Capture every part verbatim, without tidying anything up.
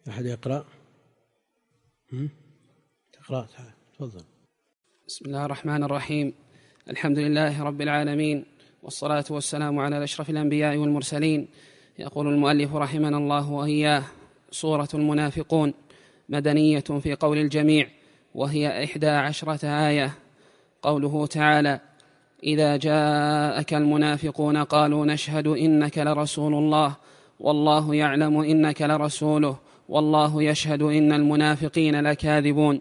أحد يقرأ؟ تقرأ تفضل. بسم الله الرحمن الرحيم. الحمد لله رب العالمين، والصلاة والسلام على أشرف الأنبياء والمرسلين. يقول المؤلف رحمنا الله وإياه: سورة المنافقون مدنية في قول الجميع، وهي إحدى عشرة آية. قوله تعالى: إذا جاءك المنافقون قالوا نشهد إنك لرسول الله والله يعلم إنك لرسوله والله يشهد إن المنافقين لكاذبون.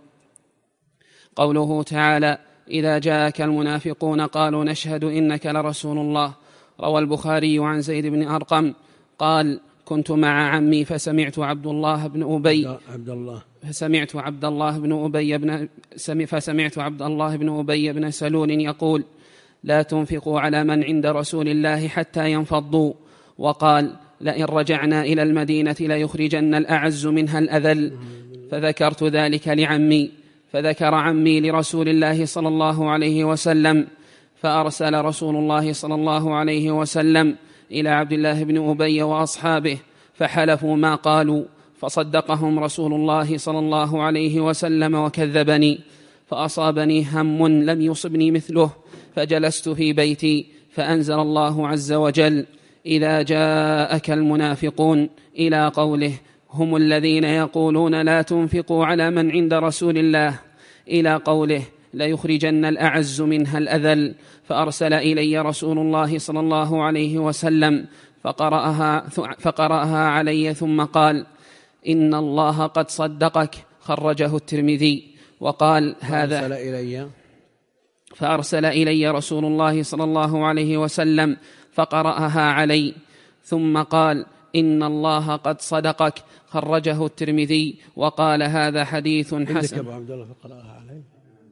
قوله تعالى: إذا جاءك المنافقون قالوا نشهد إنك لرسول الله. روى البخاري عن زيد بن أرقم قال: كنت مع عمي فسمعت عبد الله بن أبي عبد الله فسمعت عبد الله بن أبي بن فسمعت عبد الله بن أبي بن سلول يقول: لا تنفقوا على من عند رسول الله حتى ينفضوا. وقال: لئن رجعنا إلى المدينة ليخرجن الأعز منها الأذل. فذكرت ذلك لعمي، فذكر عمي لرسول الله صلى الله عليه وسلم، فأرسل رسول الله صلى الله عليه وسلم إلى عبد الله بن أبي وأصحابه فحلفوا ما قالوا، فصدقهم رسول الله صلى الله عليه وسلم وكذبني، فأصابني هم لم يصبني مثله، فجلست في بيتي فأنزل الله عز وجل: إذا جاءك المنافقون إلى قوله: هم الذين يقولون لا تنفقوا على من عند رسول الله، إلى قوله: ليخرجن الأعز منها الأذل. فأرسل إلي رسول الله صلى الله عليه وسلم فقرأها, فقرأها علي ثم قال: إن الله قد صدقك. خرجه الترمذي. وقال: هذا فأرسل إلي فأرسل إلي رسول الله صلى الله عليه وسلم فقرأها علي ثم قال: إن الله قد صدقك. خرجه الترمذي. وقال: هذا حديث حسن. عندك أبو عبد الله فقرأها علي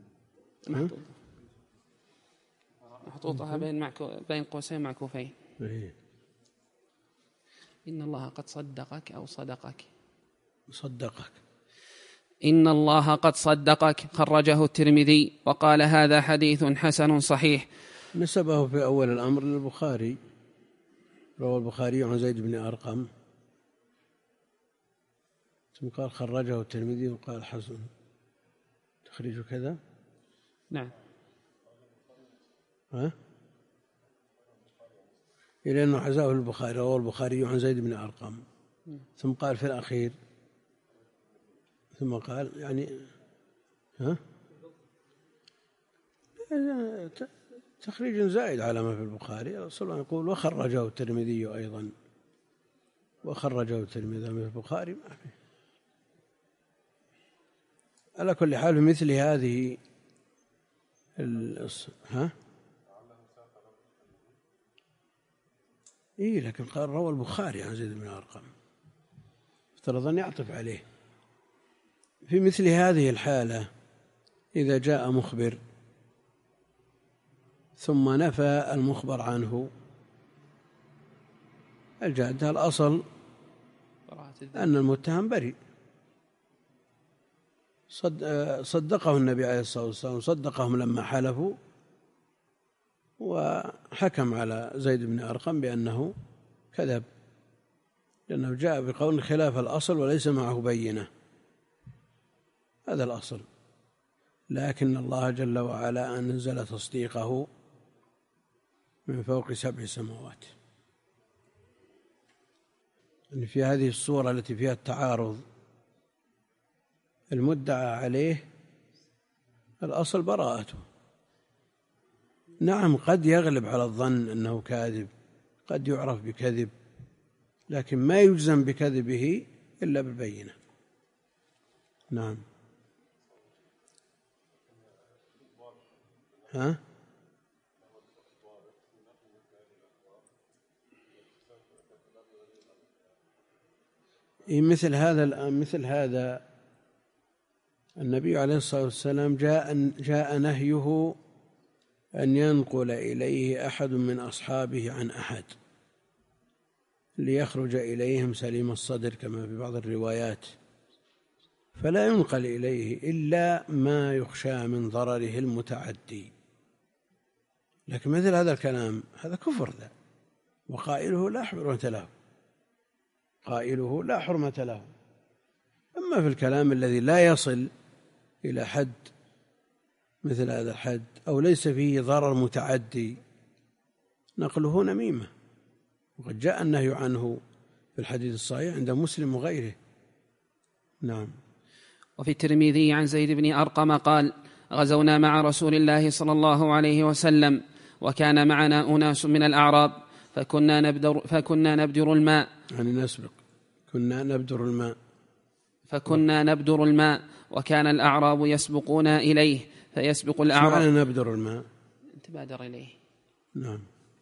محطوطها بين, معكو بين قوسين معكوفين. إن الله قد صدقك أو صدقك صدقك. إن الله قد صدقك. خرجه الترمذي. وقال: هذا حديث حسن صحيح. نسبه في أول الأمر للبخاري. روى البخاري عن زيد بن أرقم ثم قال خرجه الترمذي وقال حسن. تخريج كذا؟ نعم. ها؟ إلى أنه حزاه البخاري. روى البخاري عن زيد بن أرقم ثم قال في الأخير ثم قال يعني ها؟ تخريج زائد على ما في البخاري. الرسول يقول وخرجه الترمذي أيضا، وخرجه الترمذي من البخاري ما فيه. على كل حال في مثل هذه ها إيه لكن قال روى البخاري عن زيد بن أرقم، افترض أن يعطف عليه. في مثل هذه الحالة إذا جاء مخبر ثم نفى المخبر عنه الجادة، الأصل أن المتهم بريء. صدقه النبي عليه الصلاة والسلام، صدقهم لما حلفوا، وحكم على زيد بن أرقم بأنه كذب، لأنه جاء بقول خلاف الأصل وليس معه بينة. هذا الأصل. لكن الله جل وعلا أنزل تصديقه من فوق سبع سماوات. يعني في هذه الصورة التي فيها التعارض المدعى عليه الأصل براءته. نعم قد يغلب على الظن أنه كاذب، قد يعرف بكذب، لكن ما يجزم بكذبه إلا بالبينة. نعم. ها؟ مثل هذا مثل هذا النبي عليه الصلاة والسلام جاء جاء نهيه أن ينقل إليه أحد من أصحابه عن أحد ليخرج إليهم سليم الصدر كما في بعض الروايات، فلا ينقل إليه إلا ما يخشى من ضرره المتعدي. لكن مثل هذا الكلام هذا كفر ذا، وقائله لا حرمة له، قائله لا حرمة له. أما في الكلام الذي لا يصل إلى حد مثل هذا الحد أو ليس فيه ضرر متعدي نقله نميمة، وقد جاء النهي عنه في الحديث الصحيح عند مسلم وغيره. نعم. وفي الترمذي عن زيد بن أرقم قال: غزونا مع رسول الله صلى الله عليه وسلم وكان معنا أناس من الأعراب فكنا نبدر, فكنا نبدر الماء يعني نسبق كنا نبدر الماء فكنا نبدر الماء وكان الأعراب يسبقون إليه فيسبق الأعراب. معنى نبدر الماء؟ تبادر إليه. نعم.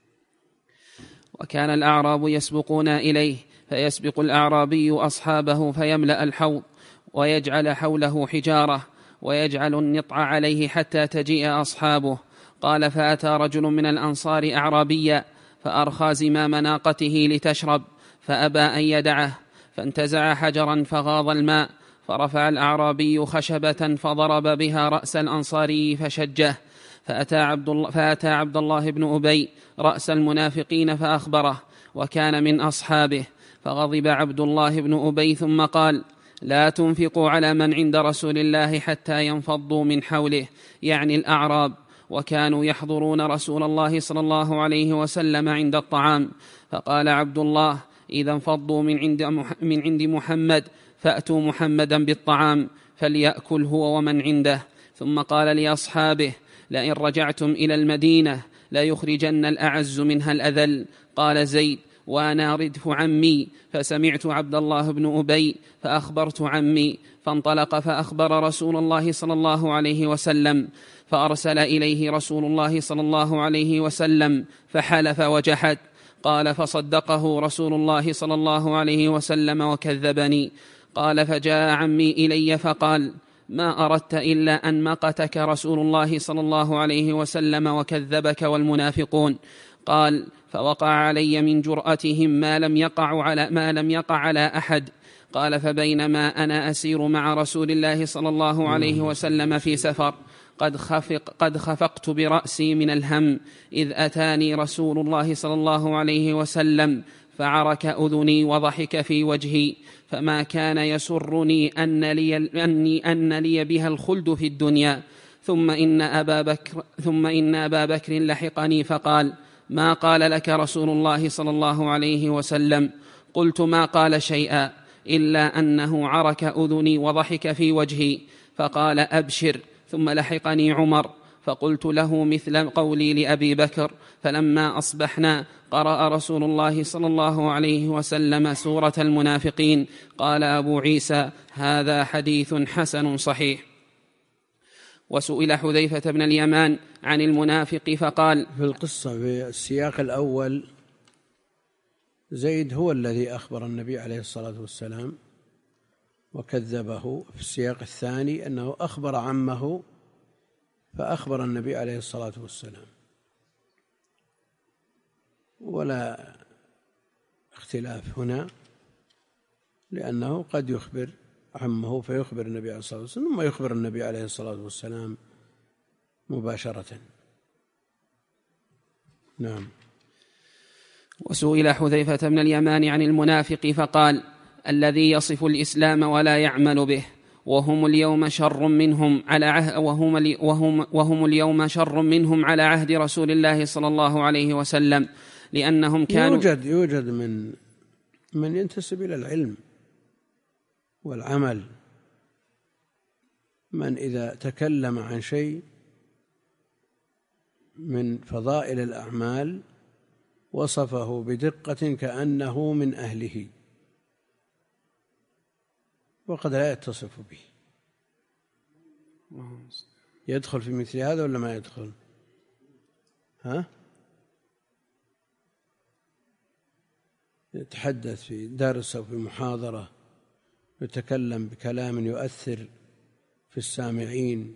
وكان الأعراب يسبقون إليه فيسبق الأعرابي أصحابه فيملأ الحوض ويجعل حوله حجارة ويجعل النطع عليه حتى تجيء أصحابه. قال: فأتى رجل من الأنصار أعرابيا فأرخى زمام ناقته لتشرب فأبى أن يدعه فانتزع حجرا فغاض الماء، فرفع الأعرابي خشبة فضرب بها رأس الأنصاري فشجه. فأتى عبد الله, فأتى عبد الله بن أبي رأس المنافقين فأخبره وكان من أصحابه، فغضب عبد الله بن أبي ثم قال: لا تنفقوا على من عند رسول الله حتى ينفضوا من حوله، يعني الأعراب، وكانوا يحضرون رسول الله صلى الله عليه وسلم عند الطعام. فقال عبد الله: إذا انفضوا من عند, من عند محمد فأتوا محمدا بالطعام فليأكل هو ومن عنده. ثم قال لأصحابه: لئن رجعتم إلى المدينة ليخرجن الأعز منها الأذل. قال زيد: وأنا ردف عمي فسمعت عبد الله بن أبي فأخبرت عمي، فانطلق فأخبر رسول الله صلى الله عليه وسلم، فأرسل إليه رسول الله صلى الله عليه وسلم فحلف وجحد. قال: فصدقه رسول الله صلى الله عليه وسلم وكذبني. قال: فجاء عمي إلي فقال: ما أردت إلا أن مقتك رسول الله صلى الله عليه وسلم وكذبك والمنافقون. قال: فوقع علي من جرأتهم ما لم يقع على, ما لم يقع على أحد. قال: فبينما أنا أسير مع رسول الله صلى الله عليه وسلم في سفر قد, خفق قد خفقت برأسي من الهم، إذ أتاني رسول الله صلى الله عليه وسلم فعرك أذني وضحك في وجهي، فما كان يسرني أن لي, أني أن لي بها الخلد في الدنيا. ثم إن أبا بكر, ثم إن أبا بكر لحقني فقال: ما قال لك رسول الله صلى الله عليه وسلم؟ قلت: ما قال شيئا إلا أنه عرك أذني وضحك في وجهي. فقال: أبشر. ثم لحقني عمر فقلت له مثل قولي لأبي بكر. فلما أصبحنا قرأ رسول الله صلى الله عليه وسلم سورة المنافقين. قال أبو عيسى: هذا حديث حسن صحيح. وسئل حذيفة بن اليمان عن المنافق فقال: في القصة في السياق الأول زيد هو الذي أخبر النبي عليه الصلاة والسلام وكذبه. في السياق الثاني أنه أخبر عمه فأخبر النبي عليه الصلاة والسلام، ولا اختلاف هنا، لأنه قد يخبر عمه فيخبر النبي عليه الصلاة والسلام ثم يخبر النبي عليه الصلاة والسلام مباشرة. نعم. وسئل حذيفة بن اليمان عن المنافق فقال: الذي يصف الإسلام ولا يعمل به، وهم اليوم شر منهم على عهد وهم, وهم, وهم اليوم شر منهم على عهد رسول الله صلى الله عليه وسلم، لأنهم كانوا يوجد يوجد من من ينتسب إلى العلم والعمل، من إذا تكلم عن شيء من فضائل الأعمال وصفه بدقة كأنه من أهله، وقد لا يتصف به. يدخل في مثل هذا ولا ما يدخل؟ ها؟ يتحدث في درس أو في محاضرة يتكلم بكلام يؤثر في السامعين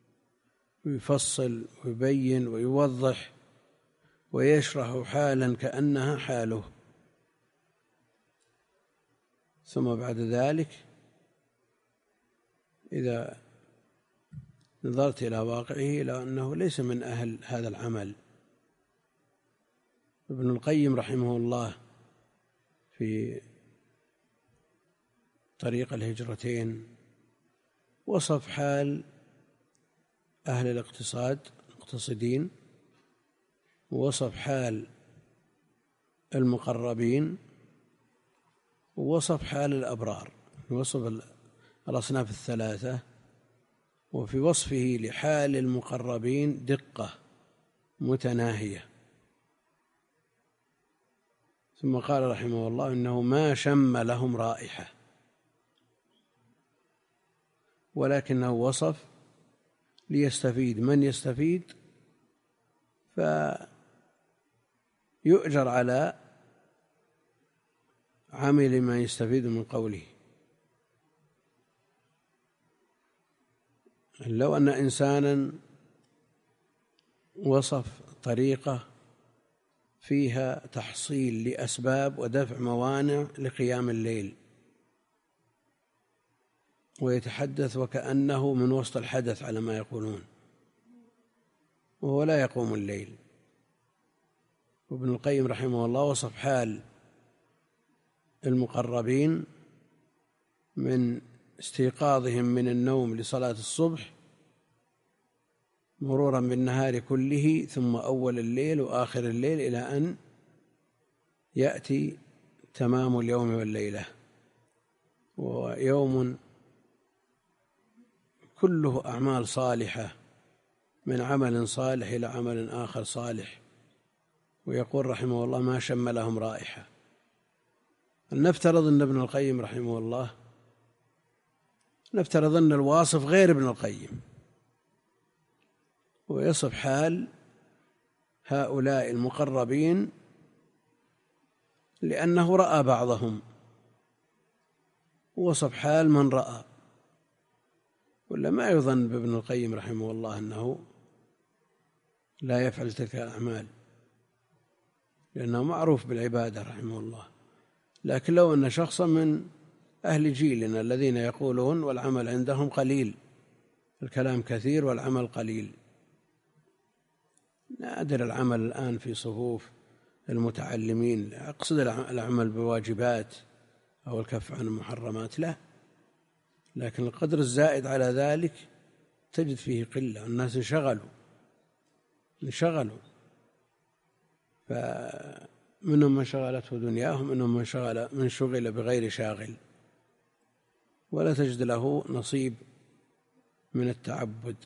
ويفصل ويبين ويوضح ويشرح حالا كأنها حاله، ثم بعد ذلك إذا نظرت إلى واقعه إلى أنه ليس من أهل هذا العمل. ابن القيم رحمه الله في طريق الهجرتين، وصف حال أهل الاقتصاد المقتصدين، ووصف حال المقربين، ووصف حال الأبرار، وصف الأصناف الثلاثة. وفي وصفه لحال المقربين دقة متناهية. ثم قال رحمه الله إنه ما شم لهم رائحة، ولكنه وصف ليستفيد من يستفيد، فيؤجر على عمل ما يستفيد من قوله. لو أن إنسانا وصف طريقة فيها تحصيل لأسباب ودفع موانع لقيام الليل، ويتحدث وكأنه من وسط الحدث على ما يقولون، وهو لا يقوم الليل. وابن القيم رحمه الله وصف حال المقربين من استيقاظهم من النوم لصلاة الصبح مرورا بالنهار كله، ثم أول الليل وآخر الليل، إلى أن يأتي تمام اليوم والليلة، ويوم كله أعمال صالحة، من عمل صالح إلى عمل آخر صالح. ويقول رحمه الله ما شم لهم رائحة. نفترض أن ابن القيم رحمه الله، نفترض أن الواصف غير ابن القيم، ويصف حال هؤلاء المقربين لأنه رأى بعضهم، ووصف حال من رأى. ولا ما يظن بابن القيم رحمه الله أنه لا يفعل تلك الأعمال، لأنه معروف بالعبادة رحمه الله. لكن لو أن شخصا من أهل جيلنا الذين يقولون والعمل عندهم قليل، الكلام كثير والعمل قليل، نادر العمل الآن في صفوف المتعلمين، أقصد العمل بواجبات أو الكف عن المحرمات، لا، لكن القدر الزائد على ذلك تجد فيه قلة. الناس انشغلوا انشغلوا فمنهم من شغلته دنياهم، منهم من شغل من شغل بغير شاغل، ولا تجد له نصيب من التعبد.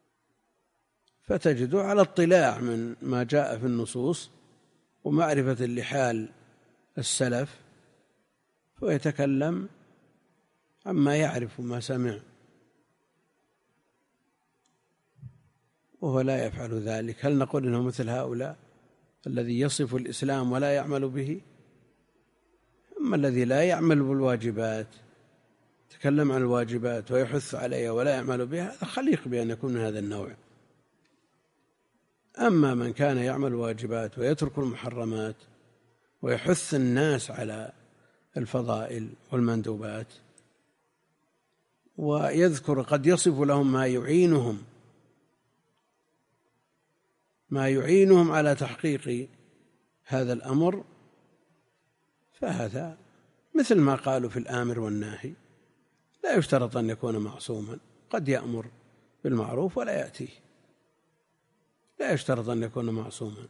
فتجده على اطلاع من ما جاء في النصوص ومعرفة لحال السلف، ويتكلم عما يعرف وما سمع، وهو لا يفعل ذلك. هل نقول إنه مثل هؤلاء الذي يصف الإسلام ولا يعمل به؟ أما الذي لا يعمل بالواجبات، يتكلم عن الواجبات ويحث عليها ولا يعمل بها، هذا خليق بأن يكون من هذا النوع. أما من كان يعمل الواجبات ويترك المحرمات ويحث الناس على الفضائل والمندوبات، ويذكر قد يصف لهم ما يعينهم ما يعينهم على تحقيق هذا الأمر، فهذا مثل ما قالوا في الآمر والناهي، لا يشترط أن يكون معصوما، قد يأمر بالمعروف ولا يأتيه، لا يشترط أن يكون معصوما.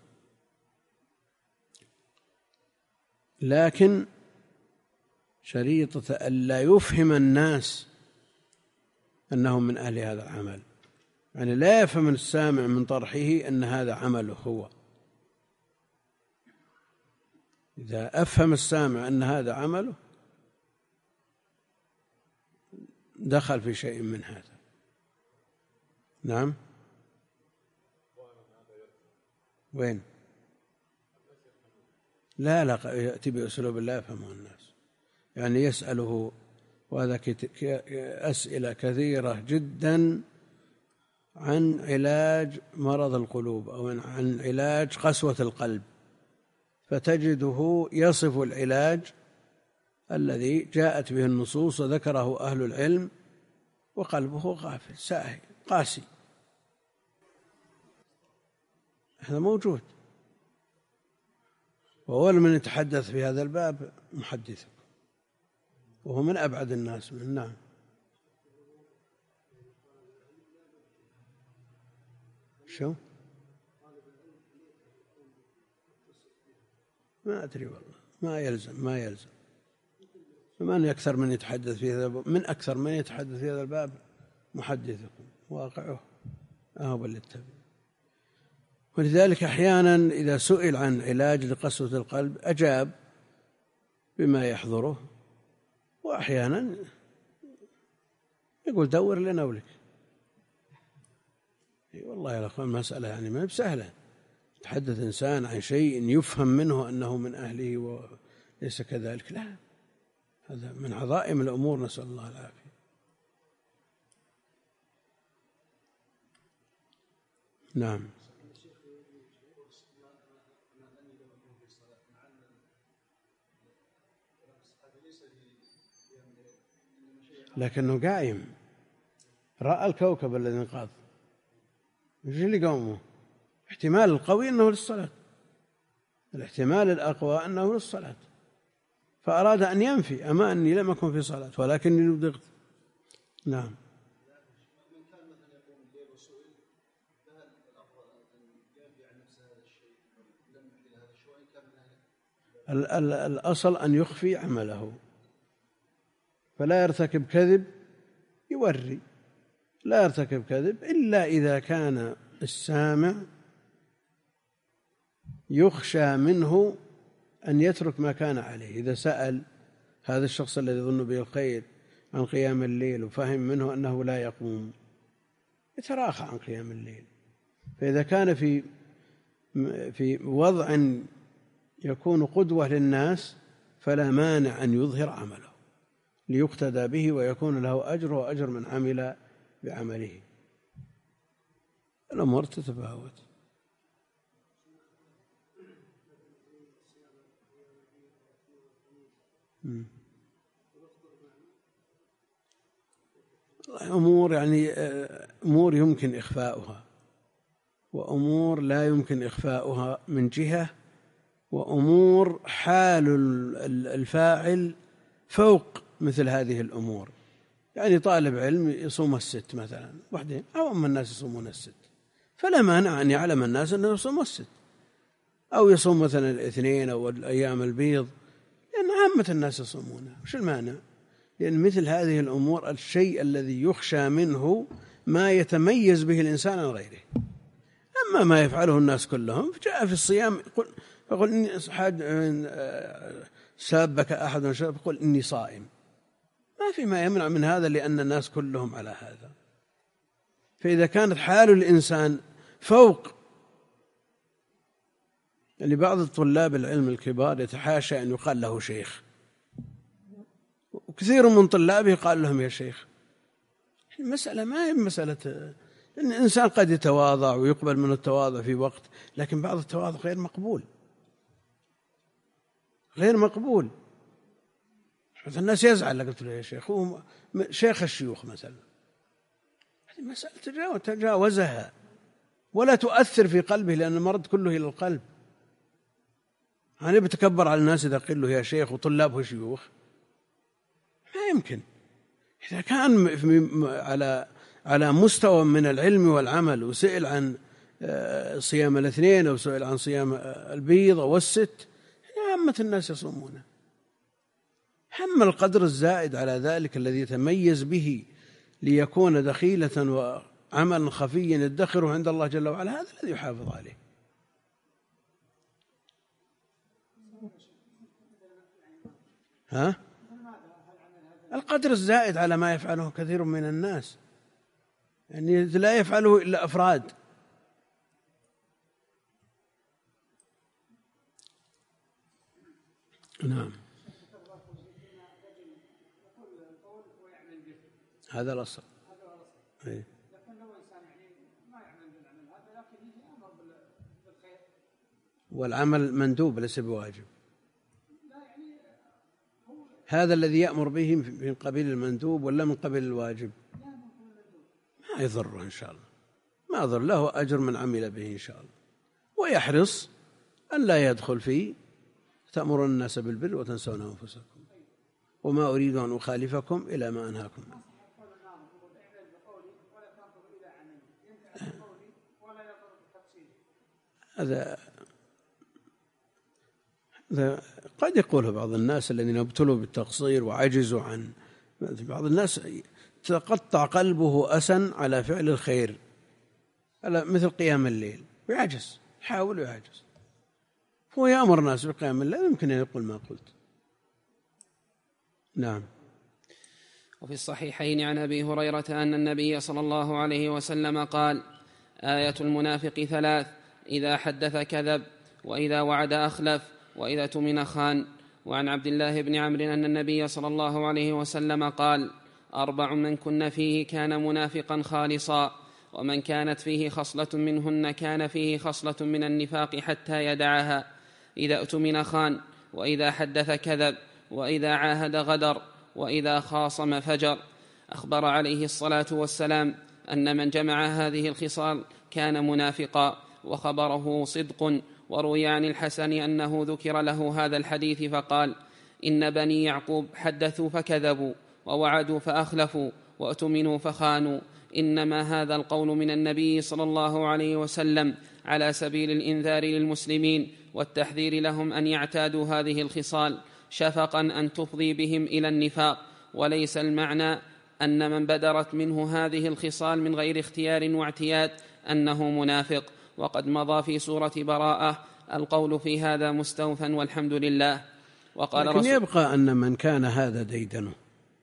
لكن شريطة ألا يفهم الناس أنهم من أهل هذا العمل، يعني لا يفهم السامع من طرحه أن هذا عمله هو. إذا أفهم السامع أن هذا عمله دخل في شيء من هذا. نعم. وين؟ لا لا يأتي بأسلوب لا يفهمه الناس، يعني يسأله، وهذا أسئلة كثيرة جدا عن علاج مرض القلوب أو عن علاج قسوة القلب، فتجده يصف العلاج الذي جاءت به النصوص وذكره أهل العلم وقلبه غافل ساهي قاسي. هذا موجود، وأول من يتحدث في هذا الباب محدث وهو من أبعد الناس من. نعم. شو؟ ما أدري والله، ما يلزم ما يلزم من أكثر من يتحدث في هذا من أكثر من يتحدث في هذا الباب محدثكم واقعه أهو للتبع. ولذلك أحيانا إذا سئل عن علاج لقسوة القلب أجاب بما يحضره، وأحيانا يقول دور لنا ولك. والله يا أخوان مسألة يعني ما بسهلة، تحدث إنسان عن شيء يفهم منه أنه من أهله وليس كذلك، لا، هذا من عظائم الأمور، نسأل الله العافية. نعم. لكنه قائم رأى الكوكب الذي انقاض، ايش اللي قومه؟ احتمال القوي أنه للصلاة، الاحتمال الأقوى أنه للصلاة، فأراد أن ينفي أما أني لم أكن في صلاة ولكني لبدغت. نعم. الأصل أن يخفي عمله، فلا يرتكب كذب يوري، لا يرتكب كذب إلا إذا كان السامع يخشى منه أن يترك ما كان عليه. إذا سأل هذا الشخص الذي يظن به الخير عن قيام الليل وفهم منه أنه لا يقوم، يتراخى عن قيام الليل. فإذا كان في في وضع يكون قدوة للناس فلا مانع أن يظهر عمله ليقتدى به ويكون له أجر وأجر من عمل بعمله. الأمور تتفاوت. أمور يعني أمور يمكن إخفاؤها وأمور لا يمكن إخفاؤها من جهة، وأمور حال الفاعل فوق مثل هذه الأمور. يعني طالب علم يصوم الست مثلا وحدين، عوام الناس يصومون الست، فلا مانع أن يعلم الناس أنه يصوم الست، أو يصوم مثلا الاثنين أو الأيام البيض، لأن عامة الناس يصومونها، وش المانع؟ لأن مثل هذه الأمور الشيء الذي يخشى منه ما يتميز به الإنسان عن غيره. أما ما يفعله الناس كلهم فجاء في الصيام يقول إني سابك أحد شاب يقول إني صائم، ما في ما يمنع من هذا لأن الناس كلهم على هذا. فإذا كانت حال الإنسان فوق، يعني بعض الطلاب العلم الكبار يتحاشى أن يقال له شيخ، وكثير من طلابه قال لهم يا شيخ. المسألة ما هي مسألة إن الإنسان قد يتواضع ويقبل من التواضع في وقت، لكن بعض التواضع غير مقبول غير مقبول الناس يزعل. قلت له يا شيخ، هو شيخ الشيوخ مثلا، هذه مسألة تجاوزها ولا تؤثر في قلبه، لأن المرض كله إلى القلب. أنا بتكبر على الناس إذا قل له يا شيخ وطلابه شيوخ، ما يمكن. إذا كان على على مستوى من العلم والعمل وسئل عن صيام الاثنين أو سئل عن صيام البيض والست، عامة الناس يصومونه. هم القدر الزائد على ذلك الذي يتميز به ليكون دخيلة وعملا خفيا يدخره عند الله جل وعلا، هذا الذي يحافظ عليه. ها؟ القدر الزائد على ما يفعله كثير من الناس، يعني لا يفعله إلا أفراد. نعم، هذا الأصل. أي. والعمل مندوب ليس بواجب، هذا الذي يأمر به من قبيل المندوب ولا من قبيل الواجب؟ ما يضره إن شاء الله، ما يضر، له أجر من عمل به إن شاء الله، ويحرص أن لا يدخل فيه تأمرون الناس بالبر وتنسون أنفسكم. وما أريد أن أخالفكم إلى ما أنهاكم. هذا قد يقوله بعض الناس الذين ابتلوا بالتقصير وعجزوا عن، بعض الناس تقطع قلبه أسا على فعل الخير، مثل قيام الليل، ويعجز، يحاول ويعجز، هو يأمر الناس بقيام الليل، يمكن أن يقول ما قلت. نعم. وفي الصحيحين عن أبي هريرة أن النبي صلى الله عليه وسلم قال: آية المنافق ثلاث: إذا حدث كذب، وإذا وعد أخلف، وإذا اؤتمن خان. وعن عبد الله بن عمرو أن النبي صلى الله عليه وسلم قال: أربع من كن فيه كان منافقا خالصا، ومن كانت فيه خصلة منهن كان فيه خصلة من النفاق حتى يدعها: إذا اؤتمن خان، وإذا حدث كذب، وإذا عاهد غدر، وإذا خاصم فجر. أخبر عليه الصلاة والسلام أن من جمع هذه الخصال كان منافقا، وخبره صدق. وروي عن الحسن أنه ذكر له هذا الحديث فقال: إن بني يعقوب حدثوا فكذبوا، ووعدوا فأخلفوا، وأتمنوا فخانوا. إنما هذا القول من النبي صلى الله عليه وسلم على سبيل الإنذار للمسلمين والتحذير لهم أن يعتادوا هذه الخصال، شفقا أن تفضي بهم إلى النفاق، وليس المعنى أن من بدرت منه هذه الخصال من غير اختيار واعتياد أنه منافق. وقد مضى في سورة براءة القول في هذا مستوفى، والحمد لله. وقال لكن رسول يبقى أن من كان هذا ديدنه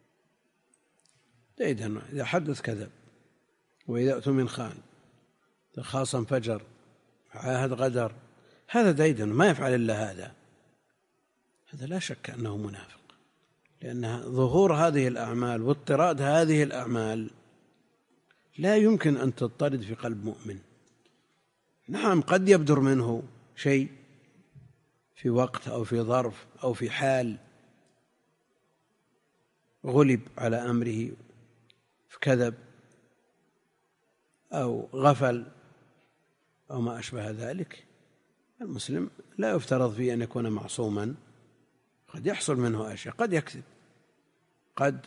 ديدنه إذا حدث كذب، وإذا اؤتمن خان، إذا خاصم فجر، عاهد غدر، هذا ديدنه ما يفعل إلا هذا، هذا لا شك أنه منافق، لأن ظهور هذه الأعمال واضطراد هذه الأعمال لا يمكن أن تضطرد في قلب مؤمن. نعم قد يبدر منه شيء في وقت أو في ظرف أو في حال غلب على أمره فكذب أو غفل أو ما أشبه ذلك. المسلم لا يفترض فيه أن يكون معصوما، قد يحصل منه أشياء، قد يكذب، قد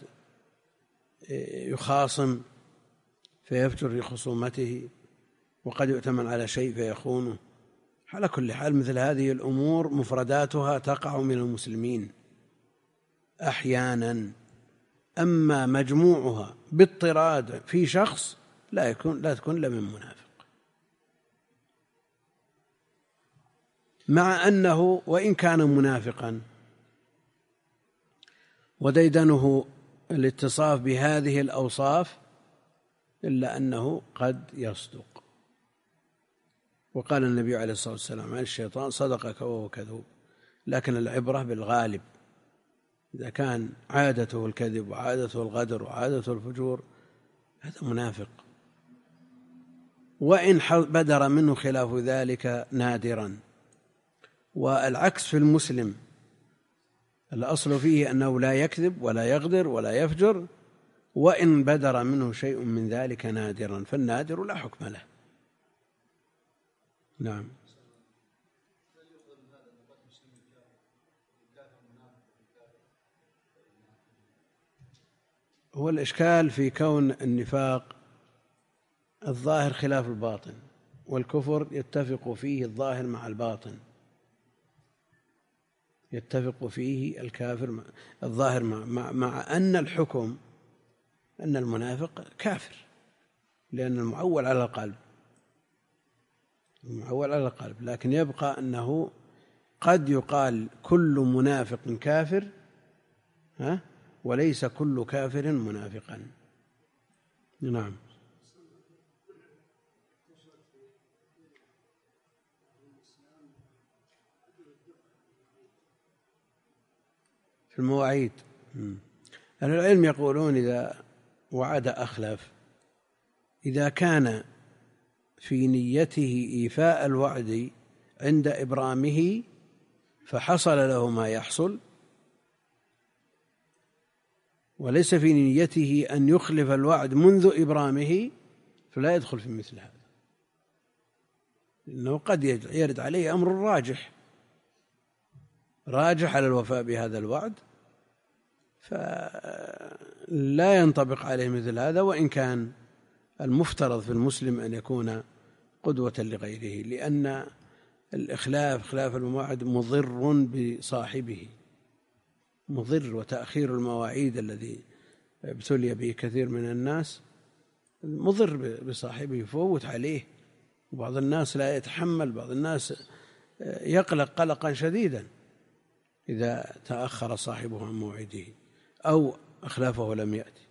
يخاصم فيفجر في خصومته، وقد يؤتمن على شيء فيخونه. على كل حال مثل هذه الأمور مفرداتها تقع من المسلمين أحيانا، أما مجموعها باضطراد في شخص لا يكون لا تكون إلا من منافق، مع أنه وإن كان منافقا وديدنه الاتصاف بهذه الأوصاف إلا أنه قد يصدق. وقال النبي عليه الصلاة والسلام عن الشيطان: صدقك وهو كذوب. لكن العبرة بالغالب، إذا كان عادته الكذب وعادته الغدر وعادته الفجور هذا منافق، وإن بدر منه خلاف ذلك نادرا. والعكس في المسلم، الأصل فيه أنه لا يكذب ولا يغدر ولا يفجر، وإن بدر منه شيء من ذلك نادرا، فالنادر لا حكم له. نعم. هو الإشكال في كون النفاق الظاهر خلاف الباطن، والكفر يتفق فيه الظاهر مع الباطن، يتفق فيه الكافر مع الظاهر مع, مع, مع أن الحكم أن المنافق كافر، لأن المعول على القلب، المعول على القلب. لكن يبقى أنه قد يقال كل منافق كافر، ها، وليس كل كافر منافقا. نعم. في المواعيد أهل العلم يقولون إذا وعد أخلف، إذا كان في نيته إيفاء الوعد عند إبرامه فحصل له ما يحصل، وليس في نيته أن يخلف الوعد منذ إبرامه، فلا يدخل في مثل هذا، لأنه قد يرد عليه أمر راجح راجح على الوفاء بهذا الوعد، فلا ينطبق عليه مثل هذا، وإن كان المفترض في المسلم أن يكون قدوة لغيره، لأن الإخلاف خلاف المواعيد مضر بصاحبه، مضر. وتأخير المواعيد الذي ابتلي به كثير من الناس مضر بصاحبه، يفوت عليه، وبعض الناس لا يتحمل، بعض الناس يقلق قلقا شديدا إذا تأخر صاحبه عن موعده أو أخلافه لم يأتي.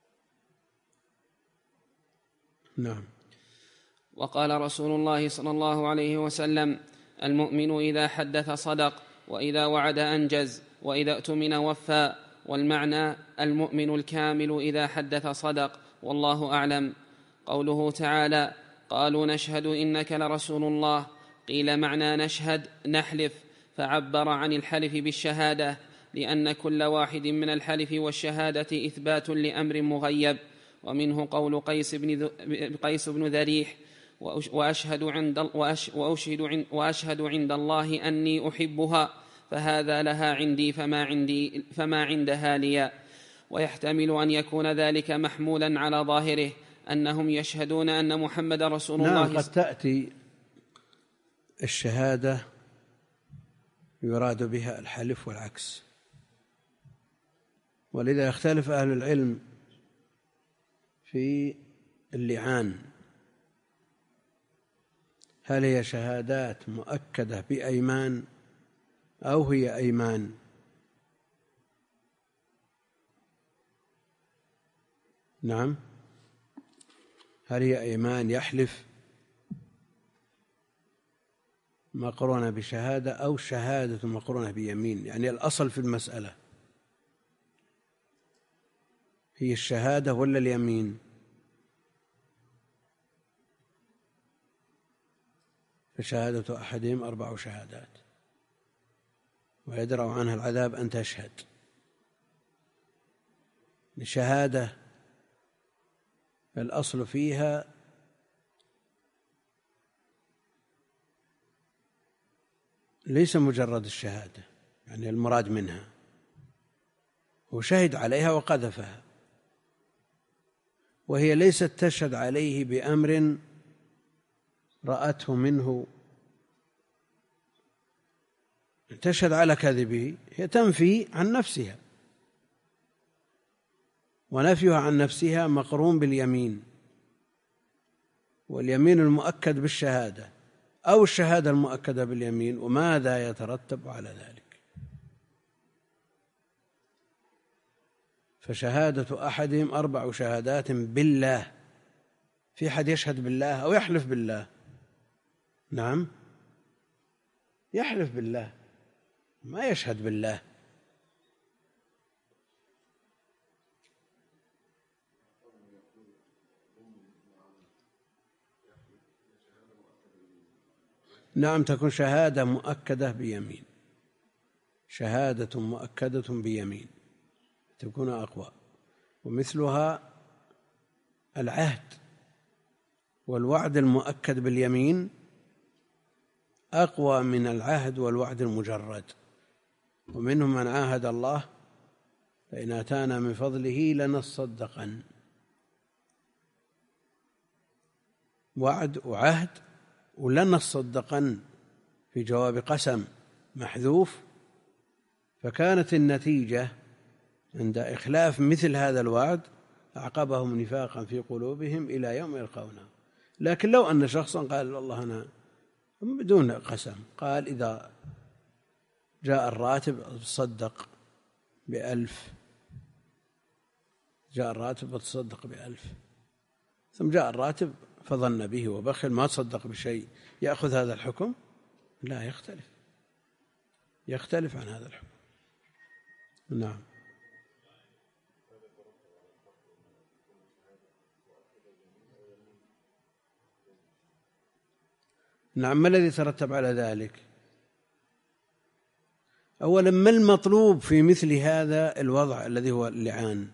نعم. وقال رسول الله صلى الله عليه وسلم: المؤمن إذا حدث صدق، وإذا وعد أنجز، وإذا اؤتمن وفى. والمعنى المؤمن الكامل إذا حدث صدق، والله أعلم. قوله تعالى: قالوا نشهد إنك لرسول الله، قيل معنى نشهد نحلف، فعبر عن الحلف بالشهادة، لأن كل واحد من الحلف والشهادة إثبات لأمر مغيب. ومنه قول قيس بن, قيس بن ذريح: وأشهد عند, وأش وأشهد, عند وأشهد عند الله أني أحبها، فهذا لها عندي فما, عندي فما عندها لي. ويحتمل أن يكون ذلك محمولا على ظاهره أنهم يشهدون أن محمد رسول الله. نعم، قد تأتي الشهادة يراد بها الحلف والعكس، ولذا يختلف أهل العلم في اللعان، هل هي شهادات مؤكدة بأيمان أو هي أيمان؟ نعم، هل هي أيمان يحلف مقرونة بشهادة أو شهادة مقرونة بيمين؟ يعني الأصل في المسألة هي الشهادة ولا اليمين؟ فشهادة أحدهم أربع شهادات ويدرأ عنها العذاب أن تشهد. الشهادة الأصل فيها ليس مجرد الشهادة، يعني المراد منها هو شهد عليها وقذفها، وهي ليست تشهد عليه بأمر رأته منه، تشهد على كذبه، هي تنفي عن نفسها، ونفيها عن نفسها مقرون باليمين، واليمين المؤكد بالشهادة أو الشهادة المؤكدة باليمين، وماذا يترتب على ذلك؟ فشهادة أحدهم أربع شهادات بالله. في أحد يشهد بالله أو يحلف بالله؟ نعم، يحلف بالله، ما يشهد بالله. نعم، تكون شهادة مؤكدة بيمين، شهادة مؤكدة بيمين تكون أقوى. ومثلها العهد والوعد المؤكد باليمين أقوى من العهد والوعد المجرد. ومنهم من عاهد الله فإن آتانا من فضله لنصدقن، وعد وعهد، ولنصدقن في جواب قسم محذوف، فكانت النتيجة عند إخلاف مثل هذا الوعد أعقبهم نفاقا في قلوبهم إلى يوم يلقونه. لكن لو أن شخصا قال والله أنا بدون قسم، قال إذا جاء الراتب تصدق بألف، جاء الراتب وتصدق بألف، ثم جاء الراتب فظن به وبخل ما تصدق بشيء، يأخذ هذا الحكم؟ لا، يختلف يختلف عن هذا الحكم. نعم. نعم، ما الذي ترتب على ذلك؟ أولا، ما المطلوب في مثل هذا الوضع الذي هو اللعان؟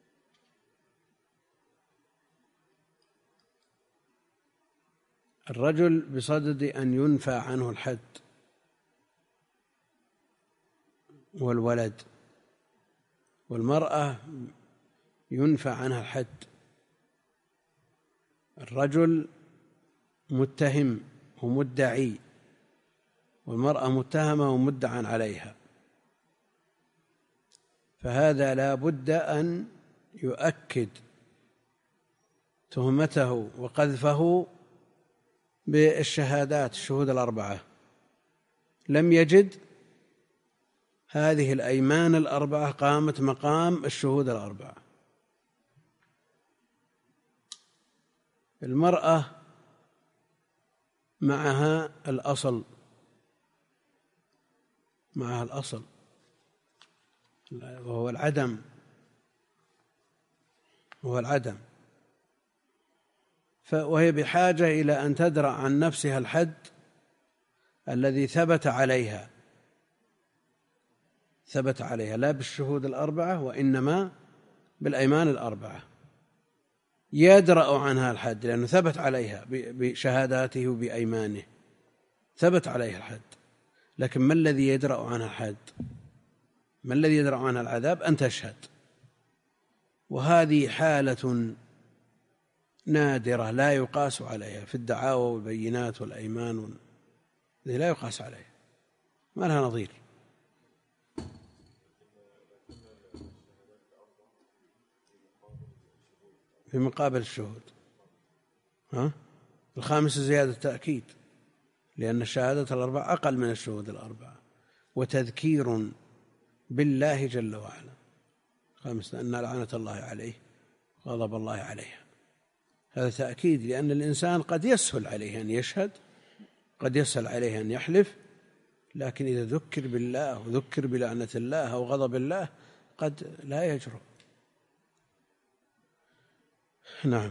الرجل بصدد أن ينفى عنه الحد والولد، والمرأة ينفى عنها الحد. الرجل متهم ومدعي، والمرأة متهمة ومدعى عليها، فهذا لا بد أن يؤكد تهمته وقذفه بالشهادات الشهود الأربعة. لم يجد، هذه الأيمان الأربعة قامت مقام الشهود الأربعة. المرأة معها الأصل، معها الأصل وهو العدم، وهو العدم، وهي بحاجة إلى أن تدرأ عن نفسها الحد الذي ثبت عليها، ثبت عليها لا بالشهود الأربعة وإنما بالأيمان الأربعة. يدرأ عنها الحد لأنه ثبت عليها بشهاداته وبأيمانه، ثبت عليها الحد. لكن ما الذي يدرأ عنها الحد؟ ما الذي يدرأ عنها العذاب؟ أن تشهد، وهذه حالة نادرة لا يقاس عليها في الدعاوى والبينات والأيمان، هذه لا يقاس عليها، ما لها نظير. في مقابل الشهود، ها؟ الخامس زيادة تأكيد، لأن الشهادة الأربعة أقل من الشهود الأربعة، وتذكير بالله جل وعلا. خامس أن لعنة الله عليه غضب الله عليها، هذا تأكيد، لأن الإنسان قد يسهل عليه أن يشهد، قد يسهل عليه أن يحلف، لكن إذا ذكر بالله وذكر بلعنة الله أو غضب الله قد لا يجرؤ. نعم.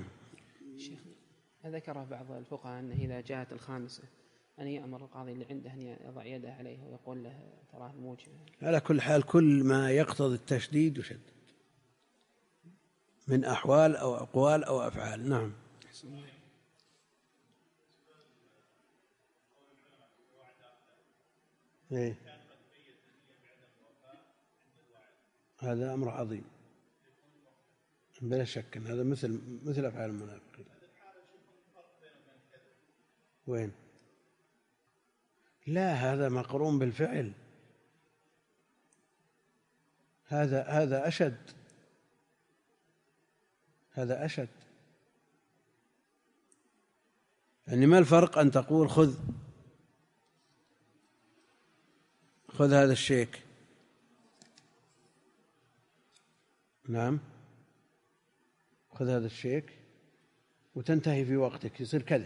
ذكر بعض الفقهاء أنه إذا جاءت الخامسة أن يأمر القاضي اللي عنده أن يضع يده عليه ويقول له تراه الموجب. على كل حال كل ما يقتضي التشديد يشدد من أحوال أو أقوال أو أفعال. نعم. إيه؟ هذا أمر عظيم بلا شك، هذا مثل مثل أفعال المنافقين. وين؟ لا، هذا مقرون بالفعل، هذا هذا أشد، هذا أشد. يعني ما الفرق أن تقول خذ خذ هذا الشيك، نعم، خذ هذا الشيك وتنتهي في وقتك، يصير كذب.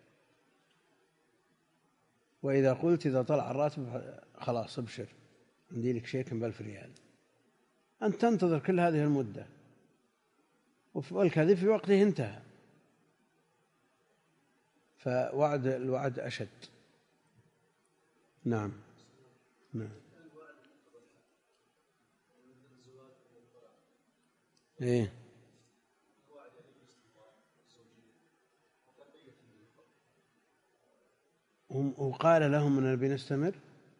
وإذا قلت إذا طلع الراتب خلاص ابشر عندي لك شيك بألف ريال، أنت تنتظر كل هذه المدة والكذب في وقته انتهى. فوعد الوعد أشد. نعم. نعم. إيه؟ وقال لهم من نبي نستمر؟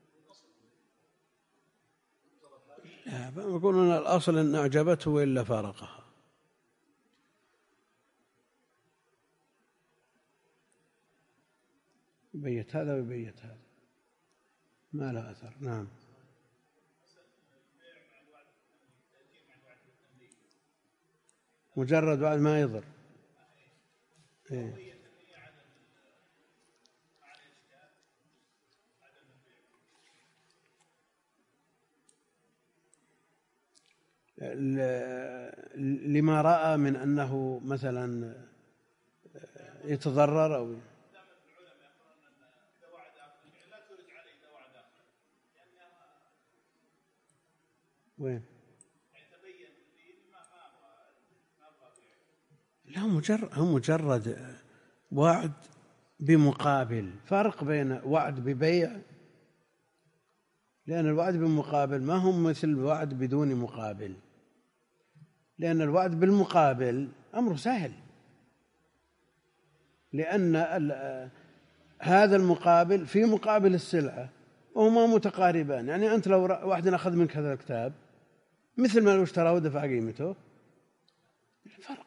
لا، يقولون الأصل أن أعجبته وإلا فارقها. يبيت هذا ويبيت هذا، ما له أثر. نعم. مجرد وعد ما يضر. إيه؟ لما رأى من أنه مثلا يتضرر أو وين؟ لا، مجرد هم مجرد وعد بمقابل، فرق بين وعد ببيع، لأن الوعد بمقابل ما هم مثل الوعد بدون مقابل، لأن الوعد بالمقابل أمر سهل، لأن هذا المقابل في مقابل السلعة وهما متقاربان. يعني أنت لو واحد أخذ منك هذا الكتاب مثل ما لو اشترى ودفع قيمته. الفرق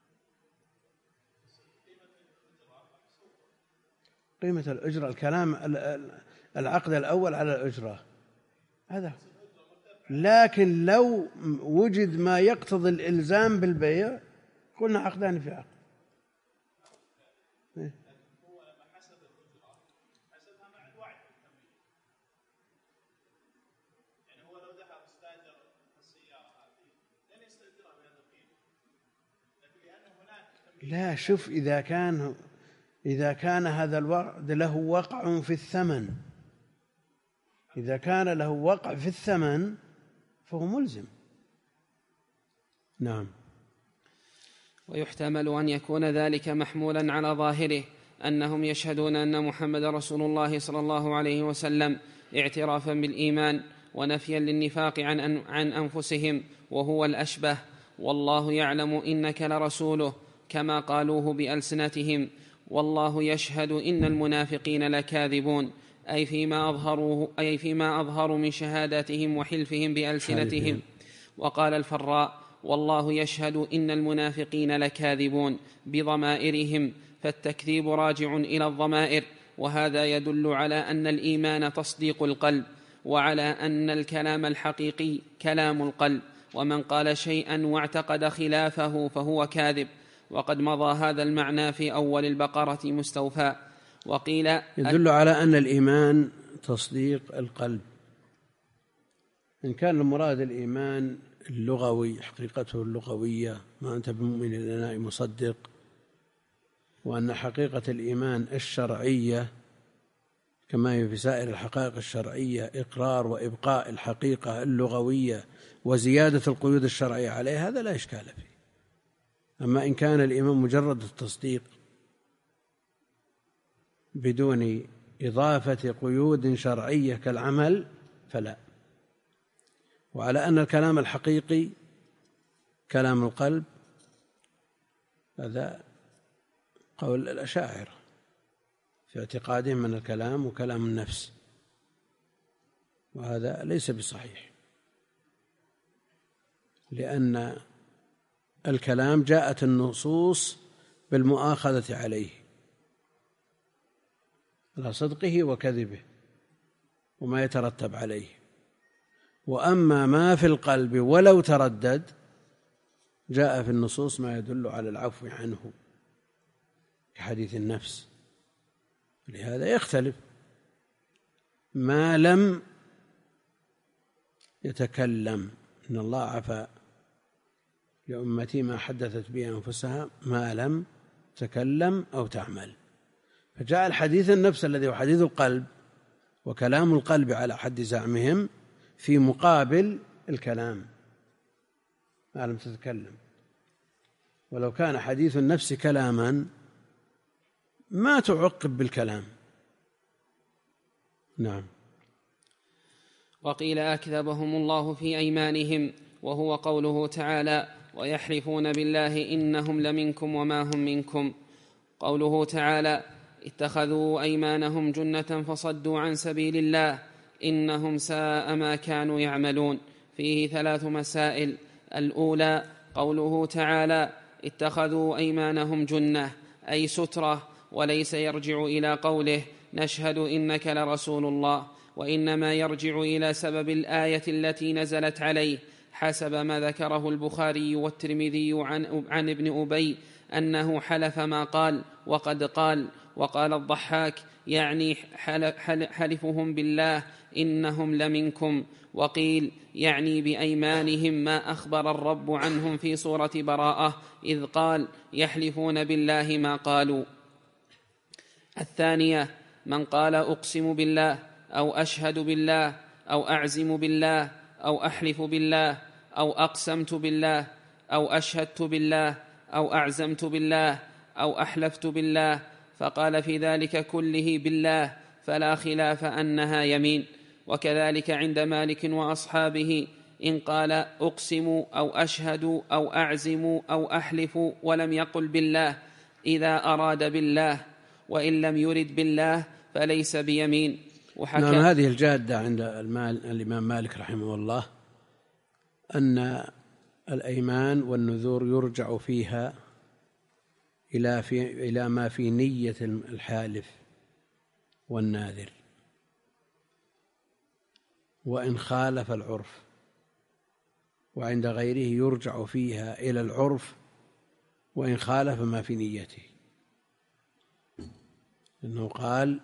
قيمة الأجرة، الكلام العقد الأول على الأجرة هذا. لكن لو وجد ما يقتضي الإلزام بالبيع قلنا عقدان في عقد. لا، شوف، إذا كان إذا كان هذا الوعد له وقع في الثمن، إذا كان له وقع في الثمن فهو ملزم. نعم. ويحتمل أن يكون ذلك محمولا على ظاهره أنهم يشهدون أن محمد رسول الله صلى الله عليه وسلم اعترافا بالإيمان ونفيا للنفاق عن, عن أنفسهم، وهو الأشبه. والله يعلم إنك لرسوله كما قالوه بألسنتهم، والله يشهد إن المنافقين لكاذبون، أي فيما أظهروه أي فيما أظهروا من شهاداتهم وحلفهم بألسنتهم. وقال الفراء: والله يشهد إن المنافقين لكاذبون بضمائرهم، فالتكذيب راجع إلى الضمائر، وهذا يدل على أن الإيمان تصديق القلب، وعلى أن الكلام الحقيقي كلام القلب، ومن قال شيئا واعتقد خلافه فهو كاذب. وقد مضى هذا المعنى في أول البقرة مستوفى. وقيل يدل على أن الإيمان تصديق القلب. إن كان المراد الإيمان اللغوي حقيقته اللغوية، ما أنت بمؤمن لنا مصدق، وأن حقيقة الإيمان الشرعية كما هي في سائر الحقائق الشرعية إقرار وإبقاء الحقيقة اللغوية وزيادة القيود الشرعية عليها، هذا لا إشكال فيه. أما إن كان الإيمان مجرد التصديق بدون إضافة قيود شرعية كالعمل فلا. وعلى أن الكلام الحقيقي كلام القلب، هذا قول الأشاعرة في اعتقادهم من الكلام وكلام النفس، وهذا ليس بصحيح، لأن الكلام جاءت النصوص بالمؤاخذة عليه على صدقه وكذبه وما يترتب عليه. وأما ما في القلب ولو تردد جاء في النصوص ما يدل على العفو عنه كحديث النفس. لهذا يختلف ما لم يتكلم، إن الله عفا لأمتي ما حدثت به أنفسها ما لم تكلم أو تعمل. فجاء الحديث النفس الذي هو حديث القلب وكلام القلب على حد زعمهم في مقابل الكلام ما لم تتكلم. ولو كان حديث النفس كلاما ما تعقب بالكلام. نعم. وقيل أكذبهم الله في أيمانهم، وهو قوله تعالى: ويحلفون بالله إنهم لمنكم وما هم منكم. قوله تعالى: اتخذوا أيمانهم جنة فصدوا عن سبيل الله إنهم ساء ما كانوا يعملون. فيه ثلاث مسائل. الأولى قوله تعالى: اتخذوا أيمانهم جنة، أي سترة، وليس يرجع إلى قوله نشهد إنك لرسول الله، وإنما يرجع إلى سبب الآية التي نزلت عليه، حسب ما ذكره البخاري والترمذي عن, عن ابن أبي أنه حلف ما قال وقد قال. وقال الضحاك يعني حلفهم بالله إنهم لمنكم. وقيل يعني بأيمانهم ما أخبر الرب عنهم في سورة براءة إذ قال يحلفون بالله ما قالوا. الثانية من قال أقسم بالله أو أشهد بالله أو أعزم بالله أو أحلف بالله أو أقسمت بالله أو أشهدت بالله أو أعزمت بالله أو أحلفت بالله، فقال في ذلك كله بالله، فلا خلاف أنها يمين. وكذلك عند مالك وأصحابه إن قال أقسم أو أشهد أو أعزم أو أحلف ولم يقل بالله إذا أراد بالله، وإن لم يرد بالله فليس بيمين. نعم. هذه الجادة عند المال الإمام مالك رحمه الله أن الأيمان والنذور يرجع فيها إلى, في إلى ما في نية الحالف والناذر، وإن خالف العرف، وعند غيره يرجع فيها إلى العرف وإن خالف ما في نيته، إنه قال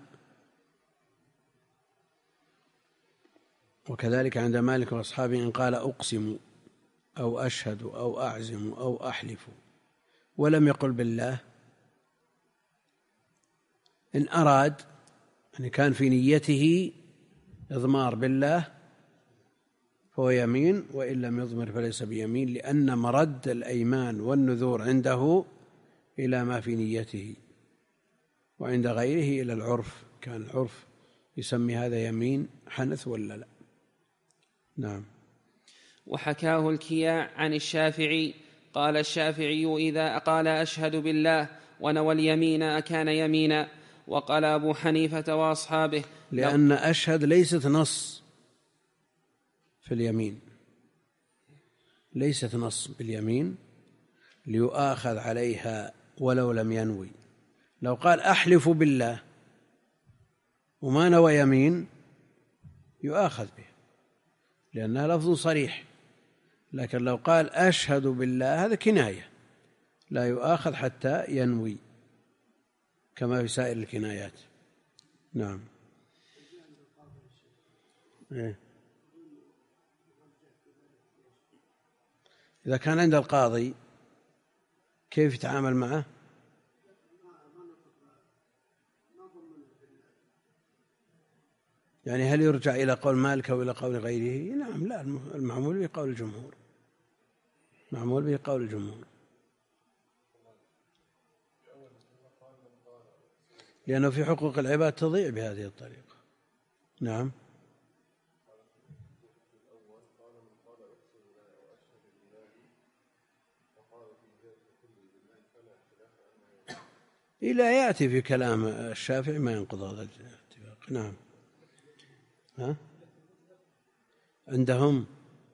وكذلك عند مالك وأصحابه إن قال أقسم أو أشهد أو أعزم أو أحلف ولم يقل بالله، إن أراد أن كان في نيته إضمار بالله فهو يمين، وإن لم يضمر فليس بيمين، لأن مرد الأيمان والنذور عنده إلى ما في نيته، وعند غيره إلى العرف، كان العرف يسمي هذا يمين حنث ولا لا. نعم. وحكاه الكياع عن الشافعي قال الشافعي إذا قال أشهد بالله ونوى اليمين أكان يمينا. وقال أبو حنيفة وأصحابه لأن أشهد ليست نص في اليمين، ليست نص باليمين ليؤاخذ عليها ولو لم ينوي. لو قال أحلف بالله وما نوى يمين يؤاخذ به لأنها لفظ صريح، لكن لو قال أشهد بالله هذا كناية لا يؤاخذ حتى ينوي كما في سائر الكنايات. نعم. إيه؟ إذا كان عند القاضي كيف يتعامل معه؟ يعني هل يرجع إلى قول مالك أو إلى قول غيره؟ نعم، لا، المعمول به قول الجمهور، معمول به قول الجمهور، لأنه في حقوق العباد تضيع بهذه الطريقة. نعم. إلا يأتي في كلام الشافعي ما ينقض هذا الاتفاق. نعم. ها؟ عندهم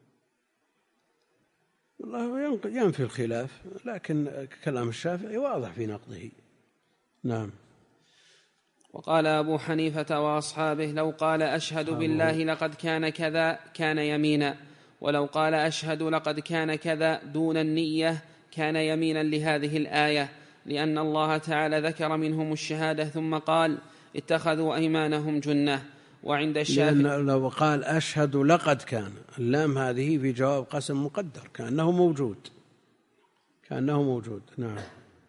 والله ينفي الخلاف، لكن كلام الشافعي واضح في نقضه. نعم. وقال أبو حنيفة وأصحابه لو قال أشهد بالله لقد كان كذا كان يمينا، ولو قال أشهد لقد كان كذا دون النية كان يمينا لهذه الآية، لأن الله تعالى ذكر منهم الشهادة ثم قال اتخذوا أيمانهم جنة. وعند الشافعي لأن لو قال أشهد لقد كان، اللام هذه في جواب قسم مقدر كأنه موجود، كأنه موجود. نعم.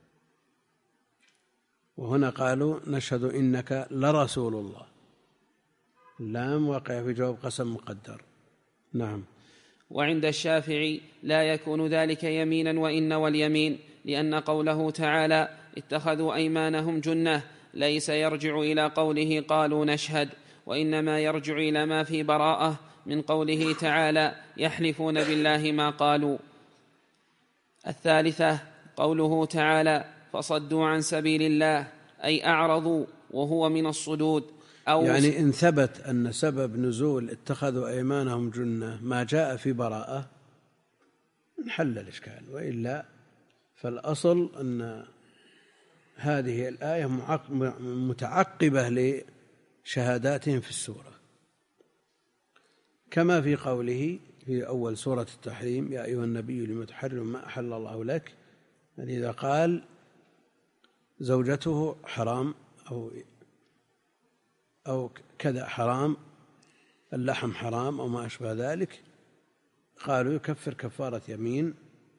وهنا قالوا نشهد إنك لرسول الله، اللام واقع في جواب قسم مقدر. نعم. وعند الشافعي لا يكون ذلك يمينا وإن واليمين، لأن قوله تعالى اتخذوا أيمانهم جنة ليس يرجع إلى قوله قالوا نشهد، وإنما يرجع إلى ما في براءة من قوله تعالى يحلفون بالله ما قالوا. الثالثة قوله تعالى فصدوا عن سبيل الله أي أعرضوا، وهو من الصدود. أو يعني إن ثبت أن سبب نزول اتخذوا أيمانهم جنة ما جاء في براءة انحل الإشكال، وإلا فالأصل أن هذه الآية متعقبة لشهاداتهم في السورة، كما في قوله في أول سورة التحريم يا أيها النبي لم تحرم ما أحل الله لك، يعني إذا قال زوجته حرام أو أو كذا حرام، اللحم حرام أو ما أشبه ذلك، قالوا يكفر كفارة يمين،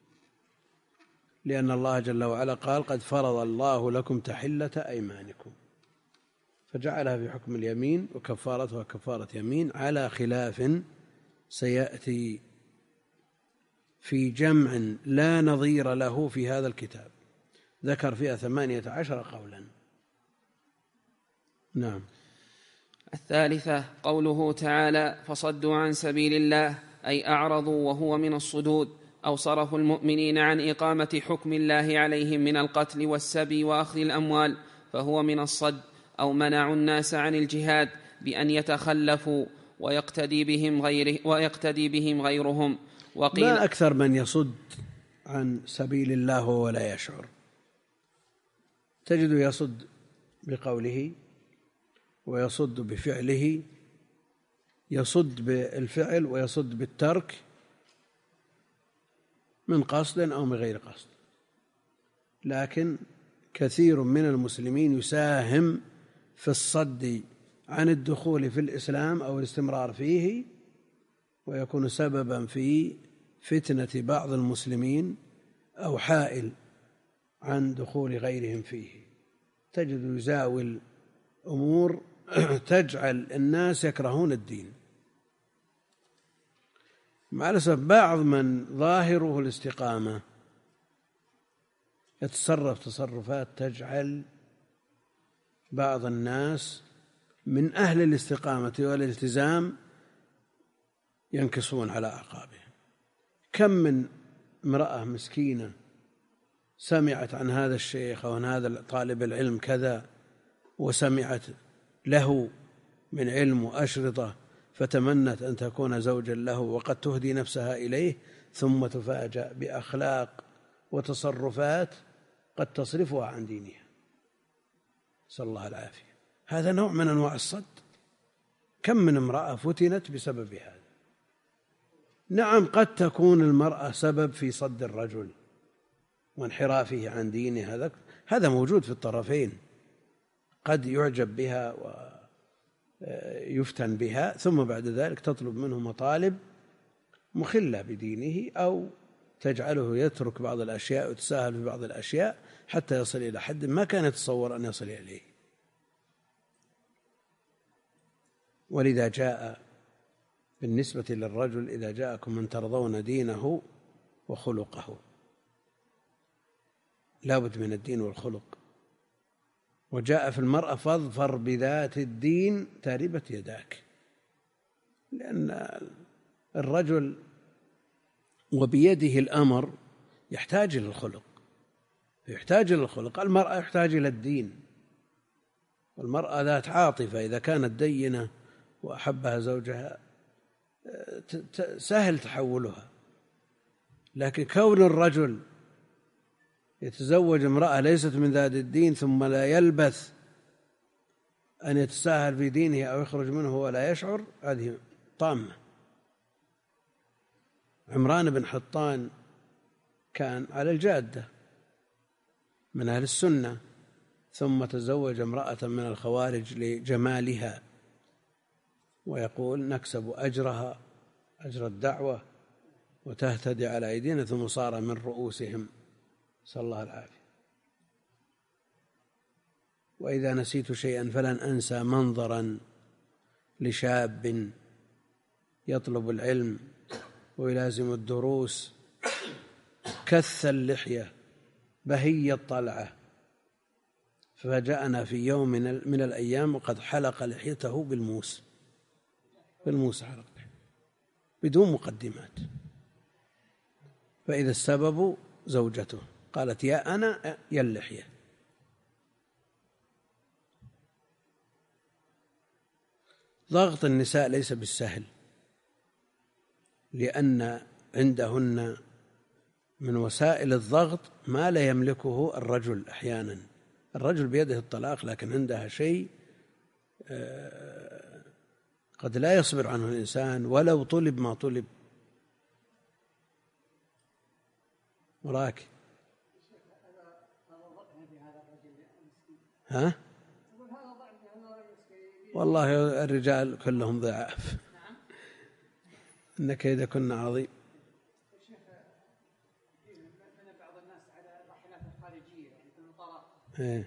لأن الله جل وعلا قال قد فرض الله لكم تحلة أيمانكم، فجعلها في حكم اليمين وكفارتها كفارة يمين، على خلاف سيأتي في جمع لا نظير له في هذا الكتاب، ذكر فيها ثمانية عشر قولا. نعم. الثالثة قوله تعالى فصدوا عن سبيل الله أي أعرضوا، وهو من الصدود، أو صرفوا المؤمنين عن إقامة حكم الله عليهم من القتل والسبي وأخذ الأموال، فهو من الصد، أو منعوا الناس عن الجهاد بأن يتخلفوا ويقتدي بهم, غيره ويقتدي بهم غيرهم. وقيل ما أكثر من يصد عن سبيل الله ولا يشعر، تجد يصد بقوله ويصد بفعله، يصد بالفعل ويصد بالترك من قصد أو من غير قصد. لكن كثير من المسلمين يساهم في الصد عن الدخول في الإسلام أو الاستمرار فيه، ويكون سببا في فتنة بعض المسلمين أو حائل عن دخول غيرهم فيه. تجد يزاول أمور تجعل الناس يكرهون الدين. مع الأسف بعض من ظاهره الاستقامة يتصرف تصرفات تجعل بعض الناس من أهل الاستقامة والالتزام ينكصون على أعقابهم. كم من امرأة مسكينة سمعت عن هذا الشيخ أو عن هذا طالب العلم كذا، وسمعت له من علم وأشرطة، فتمنت أن تكون زوجا له وقد تهدي نفسها إليه، ثم تفاجأ بأخلاق وتصرفات قد تصرفها عن دينها، نسأل الله العافية. هذا نوع من أنواع الصد. كم من امرأة فتنت بسبب هذا. نعم، قد تكون المرأة سبب في صد الرجل وانحرافه عن دينه، هذا هذا موجود في الطرفين. قد يعجب بها ويفتن بها، ثم بعد ذلك تطلب منه مطالب مخلة بدينه، أو تجعله يترك بعض الأشياء وتساهل في بعض الأشياء حتى يصل إلى حد ما كان يتصور أن يصل إليه. ولذا جاء بالنسبة للرجل: إذا جاءكم من ترضون دينه وخلقه، لا بد من الدين والخلق. وجاء في المرأة: فاظفر بذات الدين تربت يداك. لأن الرجل وبيده الأمر يحتاج إلى الخلق، يحتاج إلى الخلق. المرأة يحتاج إلى الدين، والمرأة ذات عاطفة، إذا كانت دينة وأحبها زوجها سهل تحولها. لكن كون الرجل يتزوج امرأة ليست من ذات الدين ثم لا يلبث أن يتساهل في دينه أو يخرج منه ولا يشعر، هذه طامة. عمران بن حطان كان على الجادة من أهل السنة، ثم تزوج امرأة من الخوارج لجمالها، ويقول: نكسب أجرها أجر الدعوة وتهتدي على أيدينا، ثم صار من رؤوسهم، نسأل الله العافية. وإذا نسيت شيئا فلن أنسى منظرا لشاب يطلب العلم ويلازم الدروس، كث اللحية بهي الطلعة، فجاءنا في يوم من الأيام وقد حلق لحيته بالموس، بالموس حلق بدون مقدمات. فإذا السبب زوجته قالت: يا أنا يا اللحية. ضغط النساء ليس بالسهل، لأن عندهن من وسائل الضغط ما لا يملكه الرجل. أحيانا الرجل بيده الطلاق، لكن عندها شيء قد لا يصبر عنه الإنسان ولو طلب ما طلب. وراك ها؟ والله الرجال كلهم ضعاف، إن كيد كنا عظيم. من بعض الناس على الرحلات الخارجية يعني في المطارات، إيه،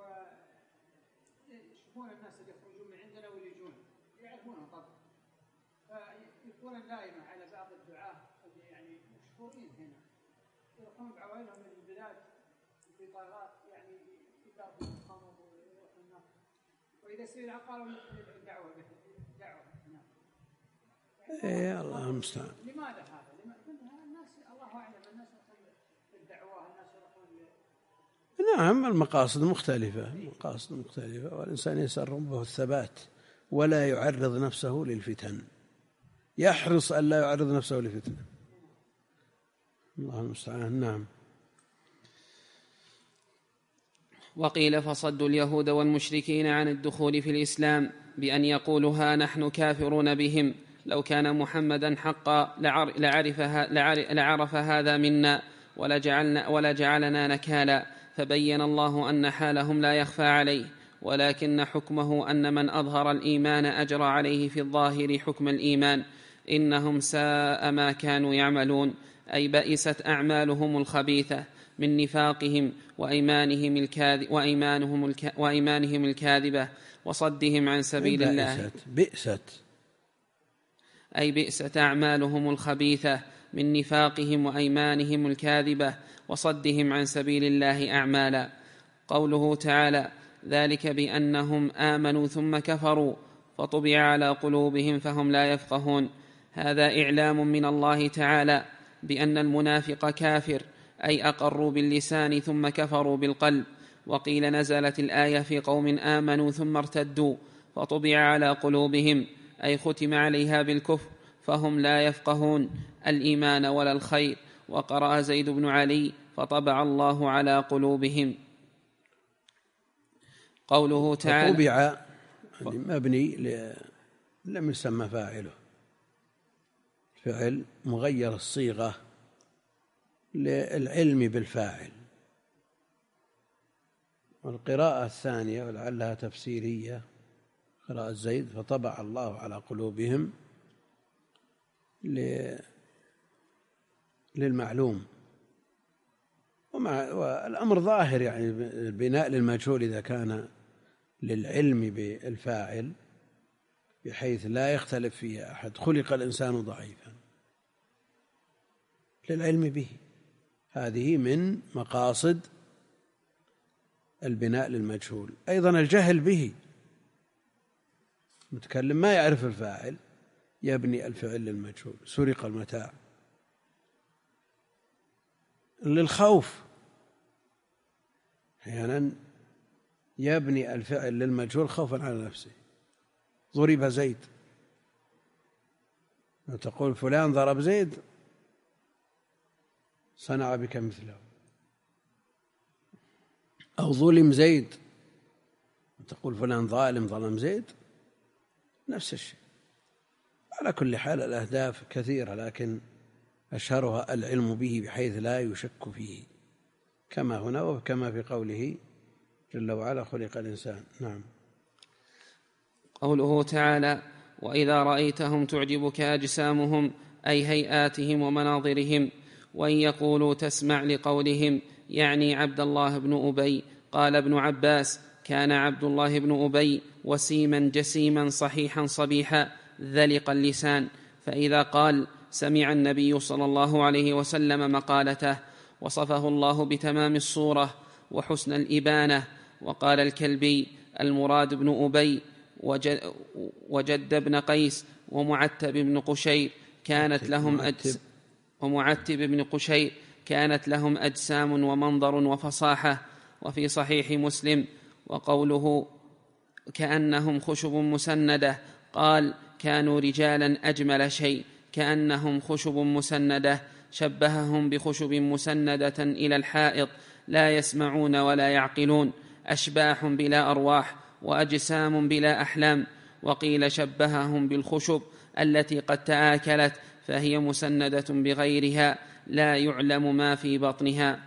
ويشوفون الناس اللي يخرجون من عندنا ويجون يعرفونهم طبعا، فيكون دائما على بعض الدعاة اللي يعني مشهورين هنا يروحون بعوائلهم من البلاد في طائرات، يعني يدافعون الخمر ويروحون النار، وإذا سئل قالوا دعوة دعوة هنا. إيه، الله المستعان. لماذا هذا؟ الناس الله أعلم، الناس الدعوة، الناس يروحون. نعم، المقاصد مختلفة، المقاصد مختلفة، والإنسان يسأل ربه الثبات ولا يعرض نفسه للفتن، يحرص أن لا يعرض نفسه للفتنة. الله المستعان. نعم. وقيل فصدوا اليهود والمشركين عن الدخول في الإسلام بأن يقولوا ها نحن كافرون بهم، لو كان محمدا حقا لعرف, لعرف هذا منا ولجعلنا, ولجعلنا نكالا. فبين الله أن حالهم لا يخفى عليه، ولكن حكمه أن من أظهر الإيمان أجرى عليه في الظاهر حكم الإيمان. إنهم ساء ما كانوا يعملون، أي بئست أعمالهم الخبيثة من نفاقهم وأيمانهم, الكاذب وأيمانهم, الك وأيمانهم الكاذبة وصدهم عن سبيل الله. بئست أي بئست أعمالهم الخبيثة من نفاقهم وأيمانهم الكاذبة وصدهم عن سبيل الله أعمالا. قوله تعالى ذلك بأنهم آمنوا ثم كفروا فطبع على قلوبهم فهم لا يفقهون. هذا إعلام من الله تعالى بأن المنافق كافر، أي أقروا باللسان ثم كفروا بالقلب. وقيل نزلت الآية في قوم آمنوا ثم ارتدوا فطبع على قلوبهم، أي ختم عليها بالكفر فهم لا يفقهون الإيمان ولا الخير. وقرأ زيد بن علي فطبع الله على قلوبهم. قوله تعالى فطبع مبني لم يسمى فاعله، فعل مغير الصيغة للعلم بالفاعل. والقراءة الثانية ولعلها تفسيرية قراءة زيد فطبع الله على قلوبهم للمعلوم. والأمر ظاهر، يعني البناء للمجهول إذا كان للعلم بالفاعل بحيث لا يختلف فيه أحد. خلق الإنسان ضعيفا للعلم به، هذه من مقاصد البناء للمجهول. أيضا الجهل به، المتكلم ما يعرف الفاعل يبني الفعل للمجهول. سرق المتاع للخوف، أحيانا يبني الفعل للمجهول خوفا على نفسه. ضرب زيد، تقول فلان ضرب زيد صنع بك مثله. أو ظلم زيد، تقول فلان ظالم ظلم زيد، نفس الشيء. على كل حال الأهداف كثيرة، لكن أشهرها العلم به بحيث لا يشك فيه، كما هنا وكما في قوله جل وعلا خلق الإنسان. نعم. قوله تعالى وإذا رأيتهم تعجبك أجسامهم، أي هيئاتهم ومناظرهم. وإن يقولوا تسمع لقولهم، يعني عبد الله بن أبي. قال ابن عباس كان عبد الله بن أبي وسيما جسيما صحيحا صبيحا ذلق اللسان، فإذا قال سمع النبي صلى الله عليه وسلم مقالته وصفه الله بتمام الصورة وحسن الإبانة. وقال الكلبي المراد بن أبي وجد, وجد بن قيس ومعتب بن قشير كانت لهم أجس ومعتب بن قشير كانت لهم أجسام ومنظر وفصاحة. وفي صحيح مسلم وقوله كأنهم خشب مسندة، قال كانوا رجالا أجمل شيء كأنهم خشب مسندة، شبههم بخشب مسندة إلى الحائط لا يسمعون ولا يعقلون، أشباح بلا أرواح وأجسام بلا أحلام. وقيل شبههم بالخشب التي قد تآكلت فهي مسندة بغيرها لا يعلم ما في بطنها.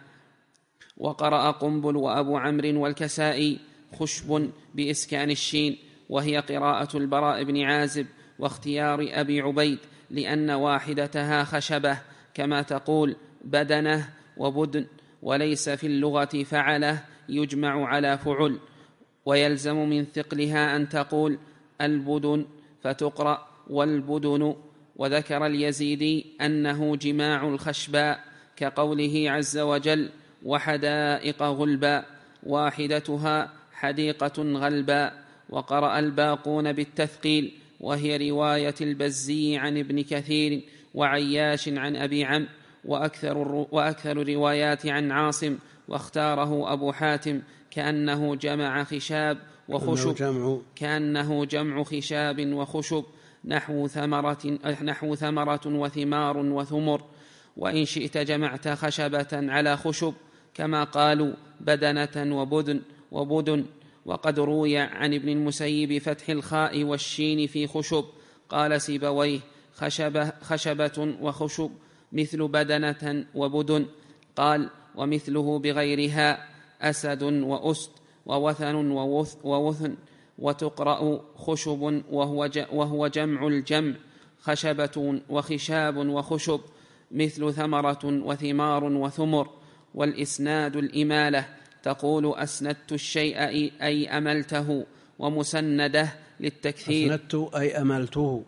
وقرأ قنبل وأبو عمرو والكسائي خشب بإسكان الشين، وهي قراءة البراء بن عازب واختيار أبي عبيد، لأن واحدتها خشبة كما تقول بدنه وبدن، وليس في اللغة فعله يجمع على فعل. ويلزم من ثقلها أن تقول البدن فتقرأ والبدن. وذكر اليزيدي أنه جماع الخشباء كقوله عز وجل وحدائق غلبا، واحدتها حديقة غلبا. وقرأ الباقون بالتثقيل، وهي رواية البزي عن ابن كثير وعياش عن أبي عم، وأكثر, وأكثر الروايات عن عاصم، واختاره أبو حاتم كأنه جمع خشاب وخشب جمع كأنه جمع خشاب وخشب نحو ثمرة, نحو ثمرة وثمار وثمر. وإن شئت جمعت خشبة على خشب، كما قالوا بدنة وبدن, وبدن. وقد روي عن ابن المسيب فتح الخاء والشين في خشب. قال سيبويه خشبة, خشبة وخشب مثل بدنة وبدن. قال ومثله بغيرها أسد وأسد ووثن ووثن، وتقرأ خشب وهو جمع الجمع، خشبة وخشاب وخشب، مثل ثمرة وثمار وثمر. والإسناد الإمالة، تقول أسندت الشيء أي أملته، ومسنده للتكثير. أسندت أي أملته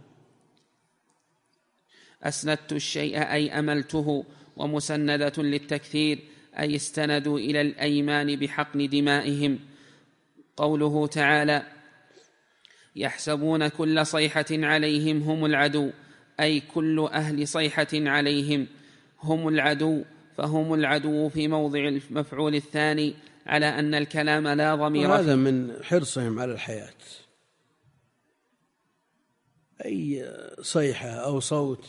أسندت الشيء أي أملته، ومسندة للتكثير أي استندوا إلى الأيمان بحقن دمائهم. قوله تعالى يحسبون كل صيحة عليهم هم العدو، أي كل أهل صيحة عليهم هم العدو، فهم العدو في موضع المفعول الثاني، على أن الكلام لا ضمير فيه. وهذا من حرصهم على الحياة، أي صيحة أو صوت